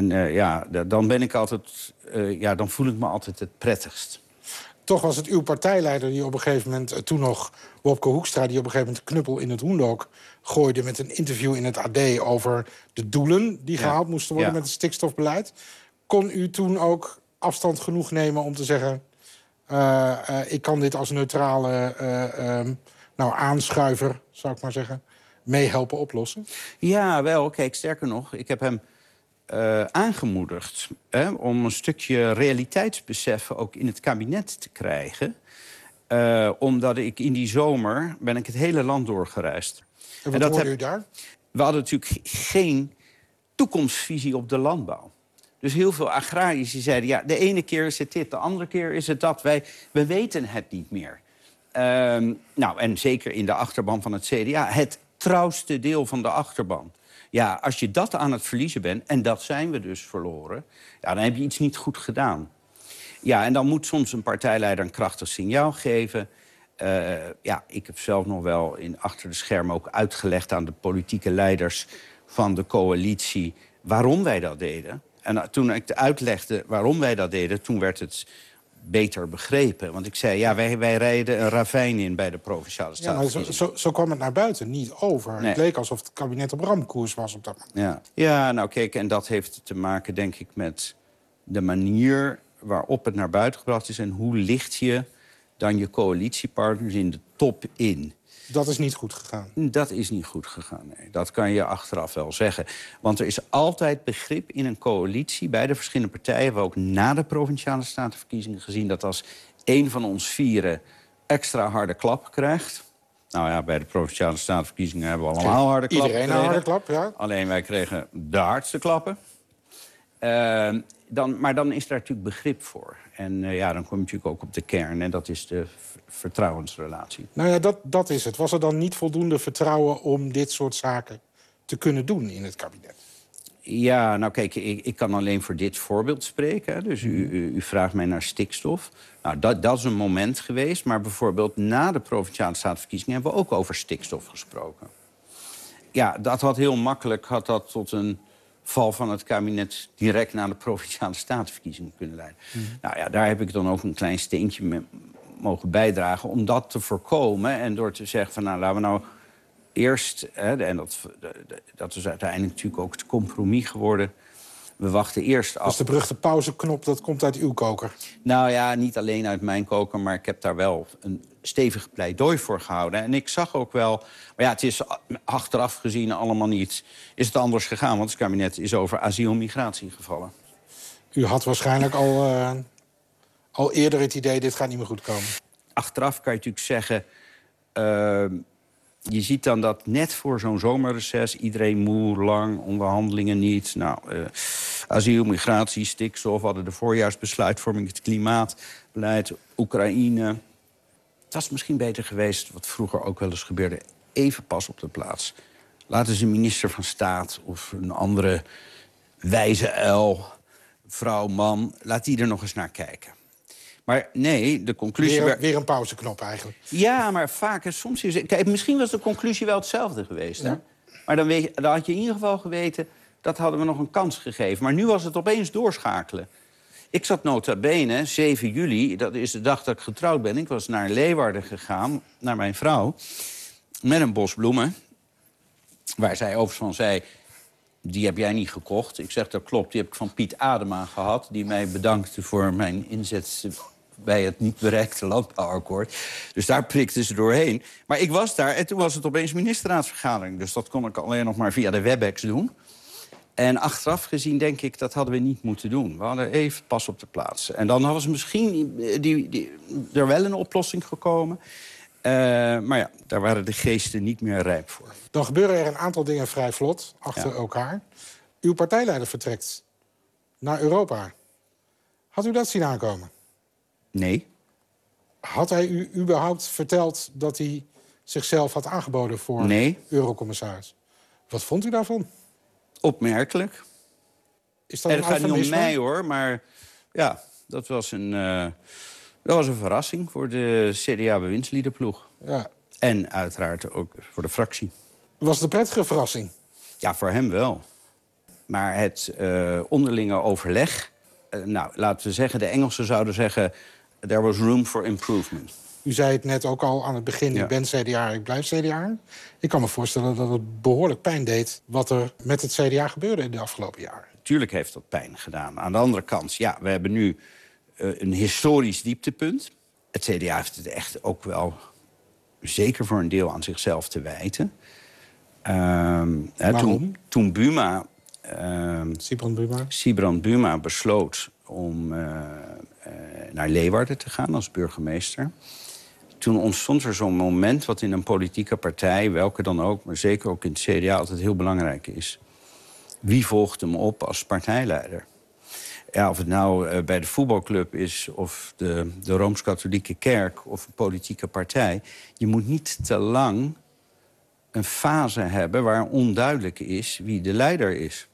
En dan ben ik altijd, dan voel ik me altijd het prettigst.
Toch was het uw partijleider die op een gegeven moment, toen nog Wopke Hoekstra, die op een gegeven moment de knuppel in het hoenderhok gooide met een interview in het AD over de doelen die gehaald moesten worden met het stikstofbeleid. Kon u toen ook afstand genoeg nemen om te zeggen, ik kan dit als neutrale aanschuiver, zou ik maar zeggen, mee helpen oplossen?
Ja, wel. Kijk, sterker nog, ik heb hem aangemoedigd om een stukje realiteitsbesef ook in het kabinet te krijgen. Omdat ik in die zomer ben ik het hele land doorgereisd.
En wat hoorde u daar?
We hadden natuurlijk geen toekomstvisie op de landbouw. Dus heel veel agrariërs zeiden, ja, de ene keer is het dit, de andere keer is het dat. We weten het niet meer. En zeker in de achterban van het CDA, het trouwste deel van de achterban. Ja, als je dat aan het verliezen bent, en dat zijn we dus verloren, ja, dan heb je iets niet goed gedaan. Ja, en dan moet soms een partijleider een krachtig signaal geven. Ik heb zelf nog wel achter de schermen ook uitgelegd aan de politieke leiders van de coalitie waarom wij dat deden. En toen ik uitlegde waarom wij dat deden, toen werd het beter begrepen. Want ik zei, ja, wij rijden een ravijn in bij de Provinciale Staten.
Ja, maar zo kwam het naar buiten niet over. Nee. Het leek alsof het kabinet op ramkoers was op dat moment.
Ja, nou kijk, en dat heeft te maken, denk ik, met de manier waarop het naar buiten gebracht is en hoe licht je dan je coalitiepartners in de top in.
Dat is niet goed gegaan?
Dat is niet goed gegaan, nee. Dat kan je achteraf wel zeggen. Want er is altijd begrip in een coalitie bij de verschillende partijen. We hebben ook na de Provinciale Statenverkiezingen gezien dat als één van ons vieren extra harde klap krijgt. Nou ja, bij de Provinciale Statenverkiezingen hebben we allemaal harde klappen
gekregen. Iedereen een harde klap, ja.
Alleen wij kregen de hardste klappen. Maar dan is daar natuurlijk begrip voor. En dan kom je natuurlijk ook op de kern. En dat is de vertrouwensrelatie.
Nou ja, dat is het. Was er dan niet voldoende vertrouwen om dit soort zaken te kunnen doen in het kabinet?
Ja, nou kijk, ik kan alleen voor dit voorbeeld spreken. Hè. Dus u vraagt mij naar stikstof. Nou, dat is een moment geweest. Maar bijvoorbeeld na de Provinciale Statenverkiezingen hebben we ook over stikstof gesproken. Ja, dat had heel makkelijk tot een val van het kabinet direct na de Provinciale Statenverkiezingen kunnen leiden. Nou ja, daar heb ik dan ook een klein steentje mee mogen bijdragen om dat te voorkomen. En door te zeggen van, nou, laten we nou eerst, en dat is uiteindelijk natuurlijk ook het compromis geworden. We wachten eerst af.
Dus de beruchte pauzeknop, dat komt uit uw koker?
Nou ja, niet alleen uit mijn koker, maar ik heb daar wel een stevig pleidooi voor gehouden. En ik zag ook wel, maar ja, het is achteraf gezien allemaal niet, is het anders gegaan, want het kabinet is over asiel en migratie gevallen.
U had waarschijnlijk al eerder het idee, dit gaat niet meer goed komen.
Achteraf kan je natuurlijk zeggen, je ziet dan dat net voor zo'n zomerreces iedereen moe, lang, onderhandelingen niet. Nou, asiel, migratie, stikstof, we hadden de voorjaarsbesluitvorming, het klimaatbeleid, Oekraïne. Het was misschien beter geweest, wat vroeger ook wel eens gebeurde, even pas op de plaats. Laten ze een minister van Staat of een andere wijze uil, vrouw, man, laat die er nog eens naar kijken. Maar nee, de conclusie...
Weer een pauzeknop eigenlijk.
Ja, maar vaak, soms is het... Kijk, misschien was de conclusie wel hetzelfde geweest. Hè? Maar dan had je in ieder geval geweten, dat hadden we nog een kans gegeven. Maar nu was het opeens doorschakelen. Ik zat nota bene, 7 juli, dat is de dag dat ik getrouwd ben. Ik was naar Leeuwarden gegaan, naar mijn vrouw, met een bos bloemen. Waar zij overigens van zei, die heb jij niet gekocht. Ik zeg, dat klopt, die heb ik van Piet Adema gehad, die mij bedankte voor mijn inzet bij het niet bereikte landbouwakkoord. Dus daar prikten ze doorheen. Maar ik was daar en toen was het opeens ministerraadsvergadering. Dus dat kon ik alleen nog maar via de WebEx doen. En achteraf gezien denk ik, dat hadden we niet moeten doen. We hadden even pas op de plaats. En dan was misschien er wel een oplossing gekomen. Maar ja, daar waren de geesten niet meer rijp voor.
Dan gebeuren er een aantal dingen vrij vlot achter elkaar. Uw partijleider vertrekt naar Europa. Had u dat zien aankomen?
Nee.
Had hij u überhaupt verteld dat hij zichzelf had aangeboden voor eurocommissaris? Wat vond u daarvan?
Opmerkelijk.
Is dat
het gaat niet om mij, hoor, maar ja, dat was een verrassing voor de CDA-bewindsliedenploeg.
Ja.
En uiteraard ook voor de fractie.
Was het een prettige verrassing?
Ja, voor hem wel. Maar het onderlinge overleg, laten we zeggen, de Engelsen zouden zeggen, there was room for improvement.
U zei het net ook al aan het begin, ik ben CDA, ik blijf CDA. Ik kan me voorstellen dat het behoorlijk pijn deed wat er met het CDA gebeurde in de afgelopen jaren.
Tuurlijk heeft dat pijn gedaan. Aan de andere kant, ja, we hebben nu een historisch dieptepunt. Het CDA heeft het echt ook wel zeker voor een deel aan zichzelf te wijten. Toen Buma... Sibrand Buma besloot om naar Leeuwarden te gaan als burgemeester. Toen ontstond er zo'n moment wat in een politieke partij, welke dan ook, maar zeker ook in het CDA, altijd heel belangrijk is. Wie volgt hem op als partijleider? Ja, of het nou bij de voetbalclub is of de Rooms-Katholieke Kerk of een politieke partij. Je moet niet te lang een fase hebben waar onduidelijk is wie de leider is.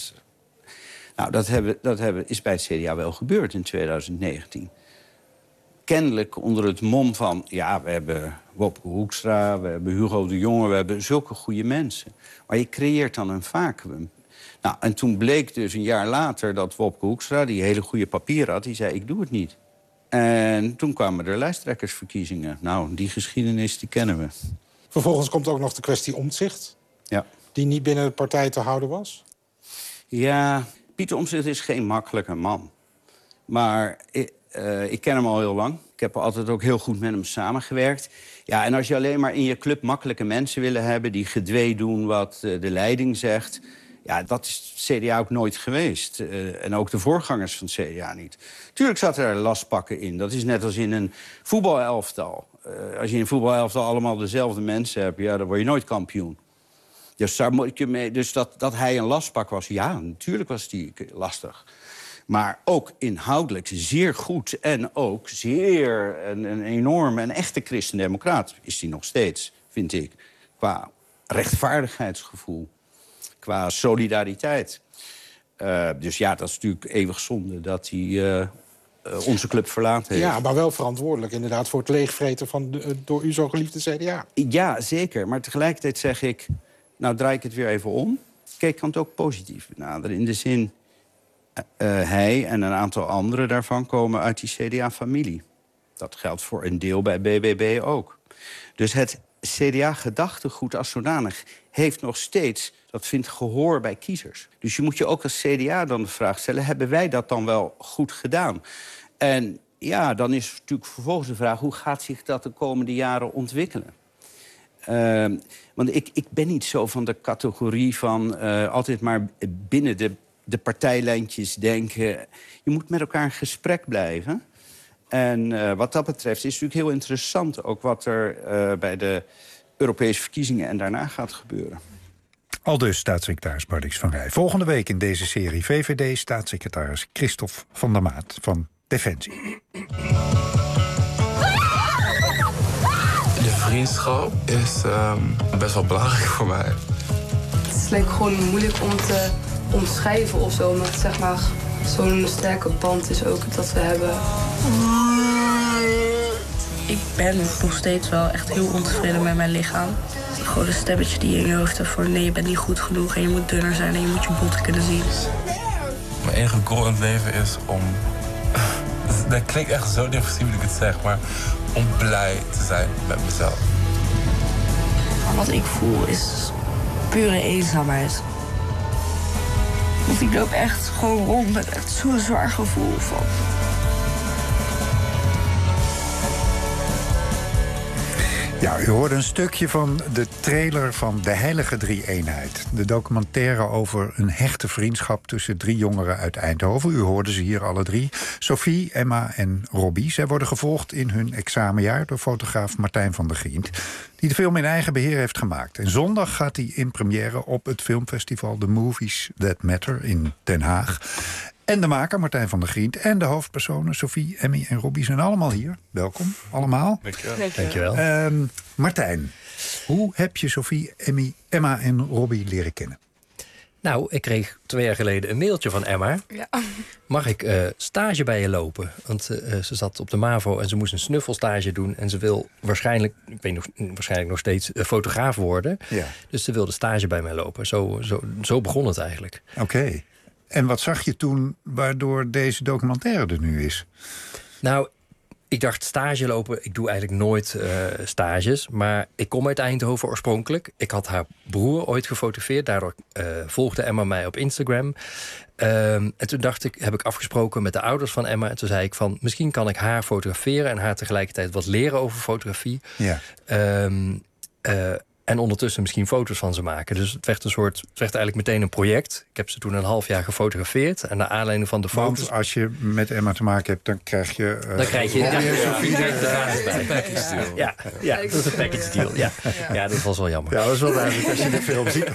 Dat is bij het CDA wel gebeurd in 2019. Kennelijk onder het mom van... ja, we hebben Wopke Hoekstra, we hebben Hugo de Jonge... we hebben zulke goede mensen. Maar je creëert dan een vacuüm. Nou, en toen bleek dus een jaar later dat Wopke Hoekstra... die hele goede papieren had, die zei, ik doe het niet. En toen kwamen er lijsttrekkersverkiezingen. Nou, die geschiedenis, die kennen we.
Vervolgens komt ook nog de kwestie Omtzigt.
Ja.
Die niet binnen de partij te houden was.
Ja, Pieter Omtzigt is geen makkelijke man. Maar ik ken hem al heel lang. Ik heb altijd ook heel goed met hem samengewerkt. Ja, en als je alleen maar in je club makkelijke mensen willen hebben... die gedwee doen wat de leiding zegt... ja, dat is het CDA ook nooit geweest. En ook de voorgangers van het CDA niet. Tuurlijk zat er lastpakken in. Dat is net als in een voetbalelftal. Als je in een voetbalelftal allemaal dezelfde mensen hebt... ja, dan word je nooit kampioen. Dus daar moet je mee. Dus dat hij een lastpak was, ja, natuurlijk was die lastig. Maar ook inhoudelijk zeer goed. En ook zeer een enorme en echte christendemocraat is hij nog steeds, vind ik. Qua rechtvaardigheidsgevoel. Qua solidariteit. Dus ja, dat is natuurlijk eeuwig zonde dat hij onze club verlaten heeft.
Ja, maar wel verantwoordelijk inderdaad voor het leegvreten van door u zo geliefde CDA.
Ja, zeker. Maar tegelijkertijd zeg ik... nou, draai ik het weer even om. Kijk, ik kan het ook positief benaderen. In de zin, hij en een aantal anderen daarvan komen uit die CDA-familie. Dat geldt voor een deel bij BBB ook. Dus het CDA-gedachtegoed als zodanig heeft nog steeds... dat vindt gehoor bij kiezers. Dus je moet je ook als CDA dan de vraag stellen... hebben wij dat dan wel goed gedaan? En ja, dan is natuurlijk vervolgens de vraag... hoe gaat zich dat de komende jaren ontwikkelen? Want ik ben niet zo van de categorie van altijd maar binnen de partijlijntjes denken. Je moet met elkaar in gesprek blijven. En wat dat betreft is het natuurlijk heel interessant... ook wat er bij de Europese verkiezingen en daarna gaat gebeuren.
Aldus staatssecretaris Bardix van Rij. Volgende week in deze serie VVD-staatssecretaris Christophe van der Maat van Defensie.
De vriendschap is best wel belangrijk voor mij.
Het lijkt gewoon moeilijk om te omschrijven of zo. Omdat zeg maar zo'n sterke band is ook dat we hebben.
Ik ben nog steeds wel echt heel ontevreden met mijn lichaam. Gewoon een stemmetje die je in je hoofd hebt voor... nee, je bent niet goed genoeg en je moet dunner zijn en je moet je bot kunnen zien.
Mijn enige goal in het leven is om... dat klinkt echt zo depressief dat ik het zeg, maar... om blij te zijn met mezelf.
Maar wat ik voel is pure eenzaamheid. Want ik loop echt gewoon rond met echt zo'n zwaar gevoel van...
Ja, u hoorde een stukje van de trailer van De Heilige Drie-eenheid. De documentaire over een hechte vriendschap tussen 3 jongeren uit Eindhoven. U hoorde ze hier alle 3. Sophie, Emma en Robbie. Zij worden gevolgd in hun examenjaar door fotograaf Martijn van der Grient, die de film in eigen beheer heeft gemaakt. En zondag gaat hij in première op het filmfestival The Movies That Matter in Den Haag. En de maker, Martijn van der Grient, en de hoofdpersonen, Sophie, Emmy en Robbie, zijn allemaal hier. Welkom, allemaal.
Dankjewel.
Martijn, hoe heb je Sophie, Emma en Robbie leren kennen?
Nou, ik kreeg 2 jaar geleden een mailtje van Emma.
Ja.
Mag ik stage bij je lopen? Want ze zat op de MAVO en ze moest een snuffelstage doen. En ze wil waarschijnlijk, waarschijnlijk nog steeds fotograaf worden. Ja. Dus ze wilde stage bij mij lopen. Zo begon het eigenlijk.
Oké. En wat zag je toen waardoor deze documentaire er nu is?
Nou, ik dacht stage lopen, ik doe eigenlijk nooit stages. Maar ik kom uit Eindhoven oorspronkelijk. Ik had haar broer ooit gefotografeerd. Daardoor volgde Emma mij op Instagram. En toen heb ik afgesproken met de ouders van Emma. En toen zei ik van, misschien kan ik haar fotograferen en haar tegelijkertijd wat leren over fotografie. Ja. En ondertussen misschien foto's van ze maken. Dus het werd eigenlijk meteen een project. Ik heb ze toen een half jaar gefotografeerd. En naar aanleiding van de foto's...
Want als je met Emma te maken hebt, dan krijg je...
dan krijg je de package deal. Ja, dat is een package deal. Ja, dat was wel jammer.
Ja, dat is wel duidelijk als je de film ziet.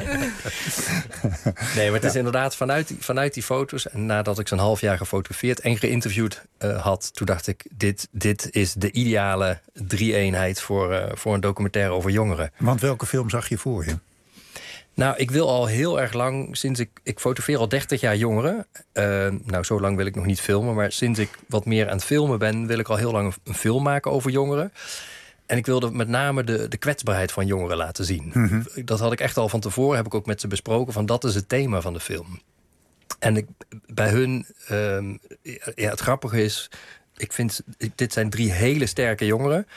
Nee, maar het is inderdaad vanuit die foto's... en nadat ik zo'n half jaar gefotografeerd en geïnterviewd had... toen dacht ik, dit is de ideale 3-eenheid voor een documentaire over jongeren.
Want welke film zag je voor je?
Nou, ik wil al heel erg lang, sinds ik fotografeer al 30 jaar jongeren. Nou, zo lang wil ik nog niet filmen. Maar sinds ik wat meer aan het filmen ben, wil ik al heel lang een film maken over jongeren. En ik wilde met name de kwetsbaarheid van jongeren laten zien. Mm-hmm. Dat had ik echt al van tevoren, heb ik ook met ze besproken, van dat is het thema van de film. En bij hun, het grappige is, ik vind, dit zijn 3 hele sterke jongeren.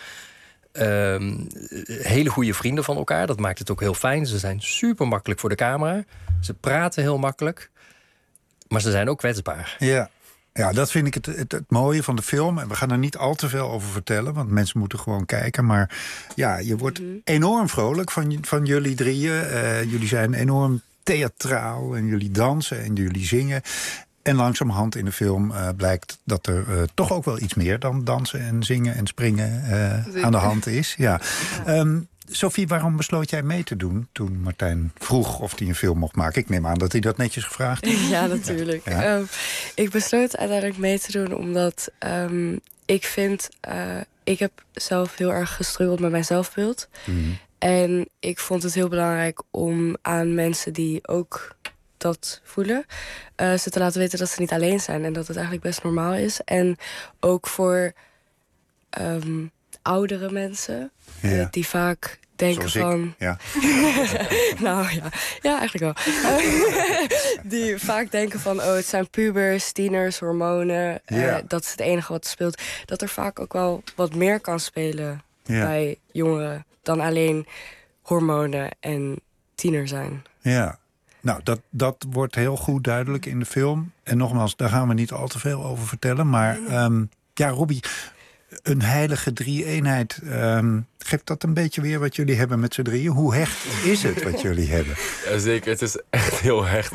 Hele goede vrienden van elkaar. Dat maakt het ook heel fijn. Ze zijn super makkelijk voor de camera. Ze praten heel makkelijk. Maar ze zijn ook kwetsbaar.
Ja, dat vind ik het mooie van de film. En we gaan er niet al te veel over vertellen, want mensen moeten gewoon kijken. Maar ja, je wordt enorm vrolijk van jullie 3. Jullie zijn enorm theatraal en jullie dansen en jullie zingen. En langzamerhand in de film blijkt dat er toch ook wel iets meer dan dansen en zingen en springen aan de hand is. Ja. Sophie, waarom besloot jij mee te doen toen Martijn vroeg of hij een film mocht maken? Ik neem aan dat hij dat netjes gevraagd heeft.
Ja, natuurlijk. Ja. Ik besloot uiteindelijk mee te doen omdat ik vind... ik heb zelf heel erg gestruggeld met mijn zelfbeeld. Mm. En ik vond het heel belangrijk om aan mensen die ook dat voelen, ze te laten weten dat ze niet alleen zijn en dat het eigenlijk best normaal is. En ook voor oudere mensen die vaak denken van...
Ja.
Nou ja, eigenlijk wel. Die vaak denken van, het zijn pubers, tieners, hormonen. Dat is het enige wat speelt. Dat er vaak ook wel wat meer kan spelen bij jongeren dan alleen hormonen en tiener zijn.
Ja. Nou, dat wordt heel goed duidelijk in de film. En nogmaals, daar gaan we niet al te veel over vertellen. Maar Robbie, een heilige 3-eenheid. Geeft dat een beetje weer wat jullie hebben met z'n 3? Hoe hecht is het wat jullie hebben?
Ja, zeker, het is echt heel hecht.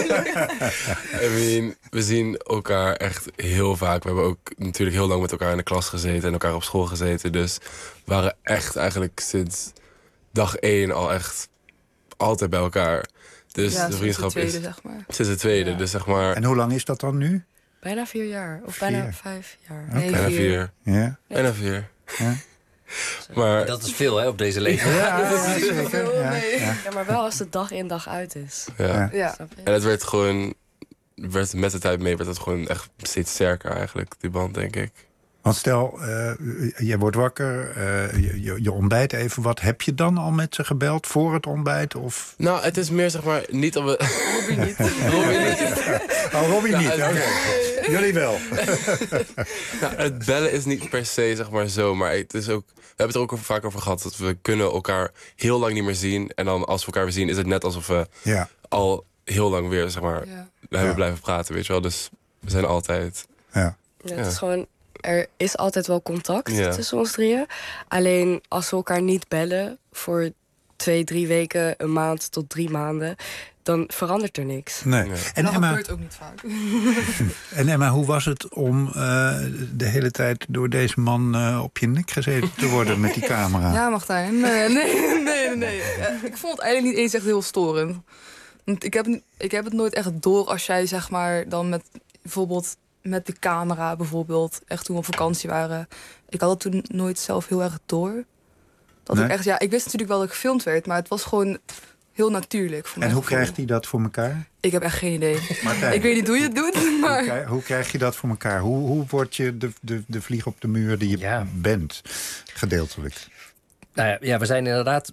We zien elkaar echt heel vaak. We hebben ook natuurlijk heel lang met elkaar in de klas gezeten en elkaar op school gezeten. Dus we waren echt eigenlijk sinds dag 1 al echt altijd bij elkaar. Dus de vriendschap
sinds de tweede, zeg maar.
Sinds de tweede, dus zeg maar...
En hoe lang is dat dan nu?
Bijna 4 jaar. Of bijna 5 jaar.
Okay.
Nee,
bijna 4.
Ja.
Bijna 4.
Ja.
Maar dat is veel, hè, op deze leeftijd.
Ja, ja, maar wel als het dag in dag uit is.
Ja. En het werd met de tijd werd het gewoon echt steeds sterker eigenlijk, die band, denk ik.
Want stel, je wordt wakker, je ontbijt even. Wat heb je dan al met ze gebeld voor het ontbijt? Of?
Nou, het is meer, zeg maar, niet dat we...
Robbie niet.
Robbie niet, oké. Jullie wel.
Nou, het bellen is niet per se, zeg maar, zo. Maar het is ook... We hebben het er ook vaak over gehad. Dat we kunnen elkaar heel lang niet meer zien. En dan als we elkaar weer zien, is het net alsof we al heel lang weer, zeg maar... hebben blijven praten, weet je wel. Dus we zijn altijd...
Ja, het is gewoon... Er is altijd wel contact tussen ons 3. Alleen als we elkaar niet bellen voor 2-3 weken, een maand tot 3 maanden, dan verandert er niks.
Nee.
En dat gebeurt ook niet vaak.
En Emma, hoe was het om de hele tijd door deze man op je nek gezeten te worden met die camera?
Ja, Martijn. Nee. Ik vond het eigenlijk niet eens echt heel storend. Want ik heb het nooit echt door als jij, zeg maar, dan met bijvoorbeeld... met de camera bijvoorbeeld, echt toen we op vakantie waren. Ik had het toen nooit zelf heel erg door. Dat ik echt, ik wist natuurlijk wel dat ik gefilmd werd, maar het was gewoon heel natuurlijk. Voor
en hoe krijgt hij dat voor elkaar?
Ik heb echt geen idee.
Martijn,
ik weet niet hoe je het doet, maar...
Hoe krijg je dat voor elkaar? Hoe word je de vlieg op de muur die je bent, gedeeltelijk?
Nou ja, we zijn inderdaad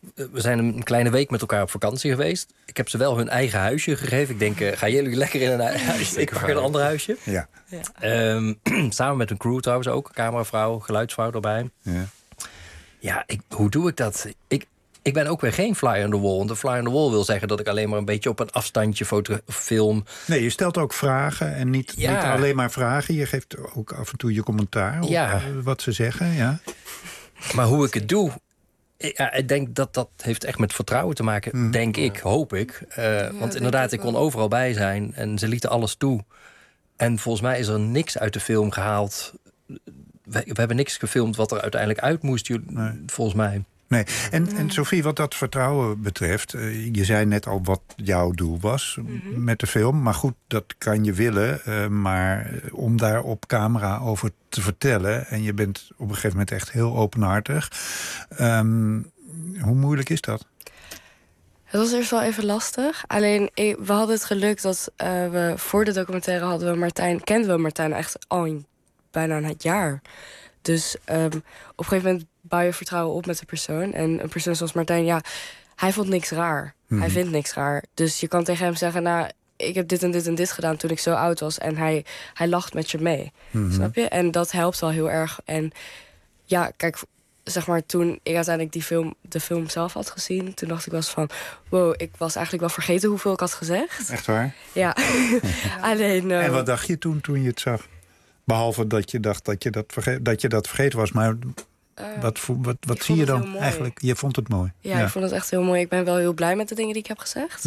we zijn een kleine week met elkaar op vakantie geweest. Ik heb ze wel hun eigen huisje gegeven. Ik denk, gaan jullie lekker in een huisje? Ik pak een ander huisje.
Ja.
Samen met een crew trouwens ook. Cameravrouw, geluidsvrouw erbij. Ja, hoe doe ik dat? Ik ben ook weer geen fly on the wall. Want een fly on the wall wil zeggen dat ik alleen maar een beetje op een afstandje film.
Nee, je stelt ook vragen en niet alleen maar vragen. Je geeft ook af en toe je commentaar op wat ze zeggen. Ja.
Maar hoe ik het doe, ik denk dat heeft echt met vertrouwen te maken. Denk ik, hoop ik. Want inderdaad, ik kon overal bij zijn en ze lieten alles toe. En volgens mij is er niks uit de film gehaald. We hebben niks gefilmd wat er uiteindelijk uit moest, volgens mij.
Nee. En Sophie, wat dat vertrouwen betreft, je zei net al wat jouw doel was met de film. Maar goed, dat kan je willen. Maar om daar op camera over te vertellen, en je bent op een gegeven moment echt heel openhartig. Hoe moeilijk is dat?
Het was eerst wel even lastig. Alleen, we hadden het geluk dat we voor de documentaire kenden we Martijn echt al bijna een jaar. Dus op een gegeven moment bouw je vertrouwen op met de persoon. En een persoon zoals Martijn, hij vond niks raar. Hij vindt niks raar. Dus je kan tegen hem zeggen, nou, ik heb dit en dit en dit gedaan toen ik zo oud was. En hij lacht met je mee. Snap je? En dat helpt wel heel erg. En ja, kijk, zeg maar, toen ik uiteindelijk de film zelf had gezien, toen dacht ik wel eens van, wow, ik was eigenlijk wel vergeten hoeveel ik had gezegd.
Echt waar?
Ja. Alleen.
En wat dacht je toen je het zag? Behalve dat je dacht dat je dat vergeten was. Maar wat zie je dan eigenlijk? Je vond het mooi.
Ja, ik vond het echt heel mooi. Ik ben wel heel blij met de dingen die ik heb gezegd.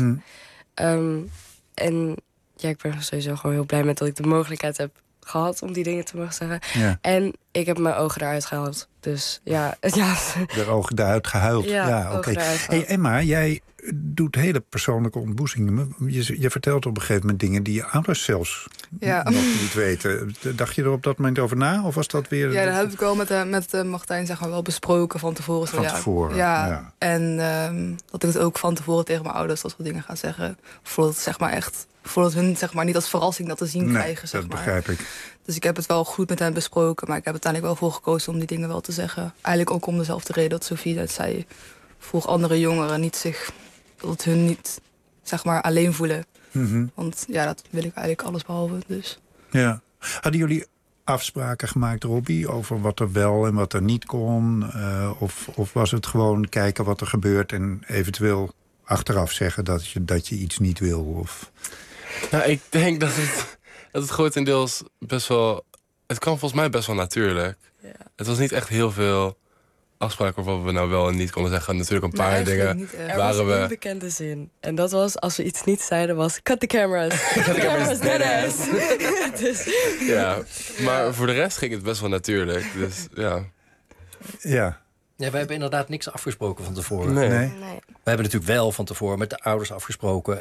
En ja, ik ben sowieso gewoon heel blij met dat ik de mogelijkheid heb gehad om die dingen te mogen zeggen. Ja. En ik heb mijn ogen eruit gehaald. Dus ja.
De ogen eruit gehuild. Ja, oké. Hey, Emma, jij doet hele persoonlijke ontboezemingen. Je vertelt op een gegeven moment dingen die je ouders zelfs nog niet weten. Dacht je er op dat moment over na? Of was dat weer...
Ja, dat heb ik wel met Martijn zeg maar, wel besproken van tevoren.
Van tevoren,
ja. En dat ik het ook van tevoren tegen mijn ouders dat we dingen gaan zeggen. Voordat hun zeg maar, niet als verrassing dat te zien krijgen. Zeg
dat begrijp ik.
Dus ik heb het wel goed met hen besproken. Maar ik heb uiteindelijk wel voor gekozen om die dingen wel te zeggen. Eigenlijk ook om dezelfde reden dat Sophie dat zei. Voor andere jongeren dat hun niet zeg maar, alleen voelen. Want ja, dat wil ik eigenlijk alles behalve. Dus.
Ja. Hadden jullie afspraken gemaakt, Robbie, over wat er wel en wat er niet kon? Of was het gewoon kijken wat er gebeurt en eventueel achteraf zeggen dat je iets niet wil? Of...
Nou, ik denk dat het grotendeels best wel... Het kwam volgens mij best wel natuurlijk. Ja. Het was niet echt heel veel afspraken over wat we nou wel en niet konden zeggen. Natuurlijk een paar dingen
er was een bekende zin. En dat was, als we iets niet zeiden, was cut the cameras. Cut the cameras, deadass.
Dus, ja, maar voor de rest ging het best wel natuurlijk. Dus ja.
Ja.
Ja, we hebben inderdaad niks afgesproken van tevoren.
Nee.
We hebben natuurlijk wel van tevoren met de ouders afgesproken.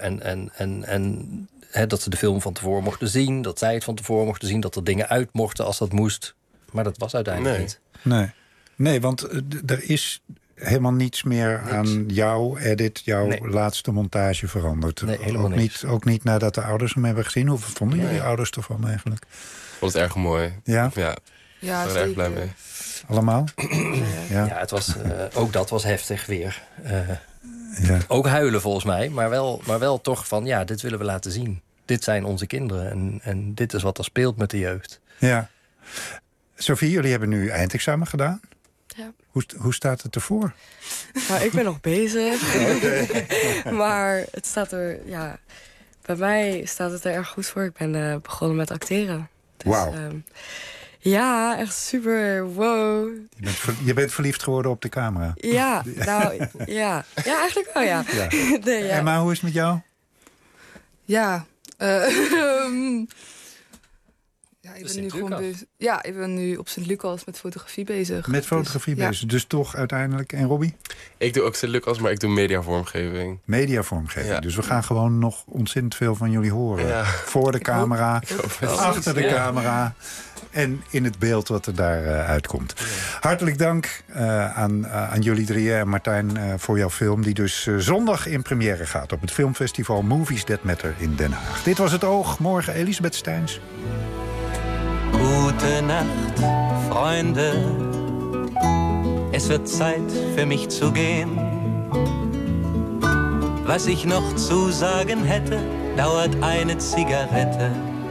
En dat ze de film van tevoren mochten zien. Dat zij het van tevoren mochten zien. Dat er dingen uit mochten als dat moest. Maar dat was uiteindelijk niet.
Nee, want er is helemaal niets meer aan jouw edit, jouw laatste montage veranderd.
Nee, helemaal niks.
Ook niet nadat de ouders hem hebben gezien. Hoe vonden jullie ouders ervan eigenlijk?
Ik vond het erg mooi.
Ja?
Ja, ik ben er erg blij mee.
Allemaal?
Ja, het was, ook dat was heftig weer. Ook huilen volgens mij, maar wel toch van... ja, dit willen we laten zien. Dit zijn onze kinderen en dit is wat er speelt met de jeugd.
Ja. Sophie, jullie hebben nu eindexamen gedaan.
Ja.
Hoe staat het ervoor?
Nou, ik ben nog bezig. Maar het staat er... Ja, bij mij staat het er erg goed voor. Ik ben begonnen met acteren. Dus,
wauw.
Ja, echt super, wow.
Je bent verliefd geworden op de camera.
Ja, nou, ja. Ja, eigenlijk wel, ja.
Nee, ja. Maar hoe is het met jou?
Ja, ik ben nu gewoon bezig. Ja, ik ben nu op Sint-Lucas met fotografie bezig.
Met fotografie bezig, dus toch uiteindelijk. En Robbie?
Ik doe ook Sint-Lucas, maar ik doe mediavormgeving.
Mediavormgeving, dus we gaan gewoon nog ontzettend veel van jullie horen. Ja. Voor de camera, achter de camera en in het beeld wat er daar uitkomt. Ja. Hartelijk dank aan jullie drieën en Martijn voor jouw film... die dus zondag in première gaat op het filmfestival Movies That Matter in Den Haag. Dit was Het Oog, morgen Elisabeth Steins.
Gute Nacht, Freunde. Es wird Zeit für mich zu gehen. Was ich noch zu sagen hätte, dauert eine Zigarette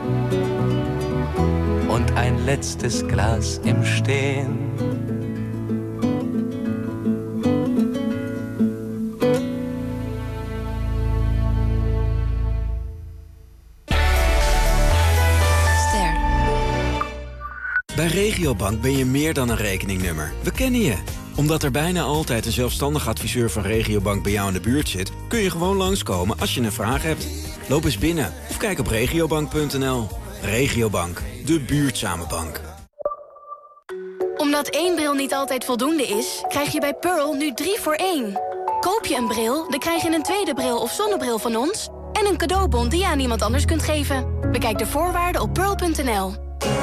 und ein letztes Glas im Stehen.
Bij Regiobank ben je meer dan een rekeningnummer. We kennen je. Omdat er bijna altijd een zelfstandig adviseur van Regiobank bij jou in de buurt zit, kun je gewoon langskomen als je een vraag hebt. Loop eens binnen of kijk op regiobank.nl. Regiobank, de buurtzame bank.
Omdat 1 bril niet altijd voldoende is, krijg je bij Pearl nu 3 voor 1. Koop je een bril, dan krijg je een tweede bril of zonnebril van ons en een cadeaubon die je aan iemand anders kunt geven. Bekijk de voorwaarden op pearl.nl.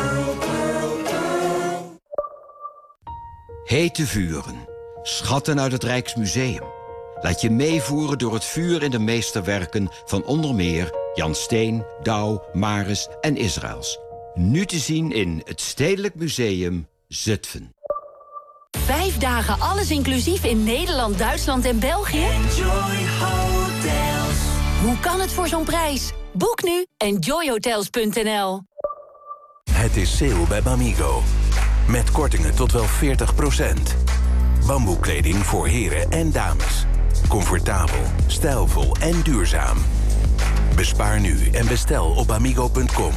Hete vuren. Schatten uit het Rijksmuseum. Laat je meevoeren door het vuur in de meesterwerken van onder meer Jan Steen, Douw, Maris en Israëls. Nu te zien in het Stedelijk Museum Zutphen.
5 dagen alles inclusief in Nederland, Duitsland en België? Enjoy Hotels. Hoe kan het voor zo'n prijs? Boek nu enjoyhotels.nl.
Het is sale bij Bamigo. Met kortingen tot wel 40%. Bamboekleding voor heren en dames. Comfortabel, stijlvol en duurzaam. Bespaar nu en bestel op amigo.com.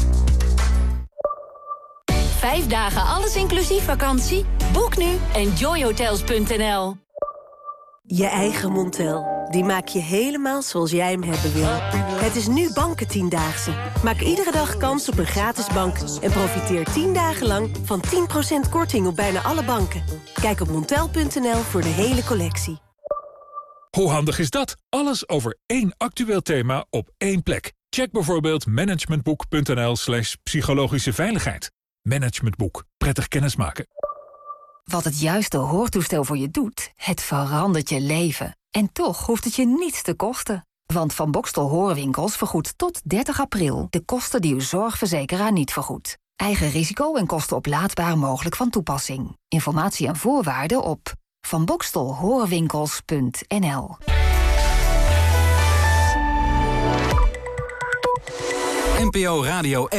5 dagen alles inclusief vakantie? Boek nu enjoyhotels.nl.
Je eigen Montel. Die maak je helemaal zoals jij hem hebben wil. Het is nu Banken-10-daagse. Maak iedere dag kans op een gratis bank. En profiteer 10 dagen lang van 10% korting op bijna alle banken. Kijk op montel.nl voor de hele collectie.
Hoe handig is dat? Alles over één actueel thema op één plek. Check bijvoorbeeld managementboek.nl/psychologische veiligheid. Managementboek. Prettig kennismaken.
Wat het juiste hoortoestel voor je doet, het verandert je leven. En toch hoeft het je niets te kosten. Want Van Boxtel Hoorwinkels vergoedt tot 30 april... de kosten die uw zorgverzekeraar niet vergoedt. Eigen risico en kosten oplaadbaar mogelijk van toepassing. Informatie en voorwaarden op vanboxtelhoorwinkels.nl.
NPO Radio 1.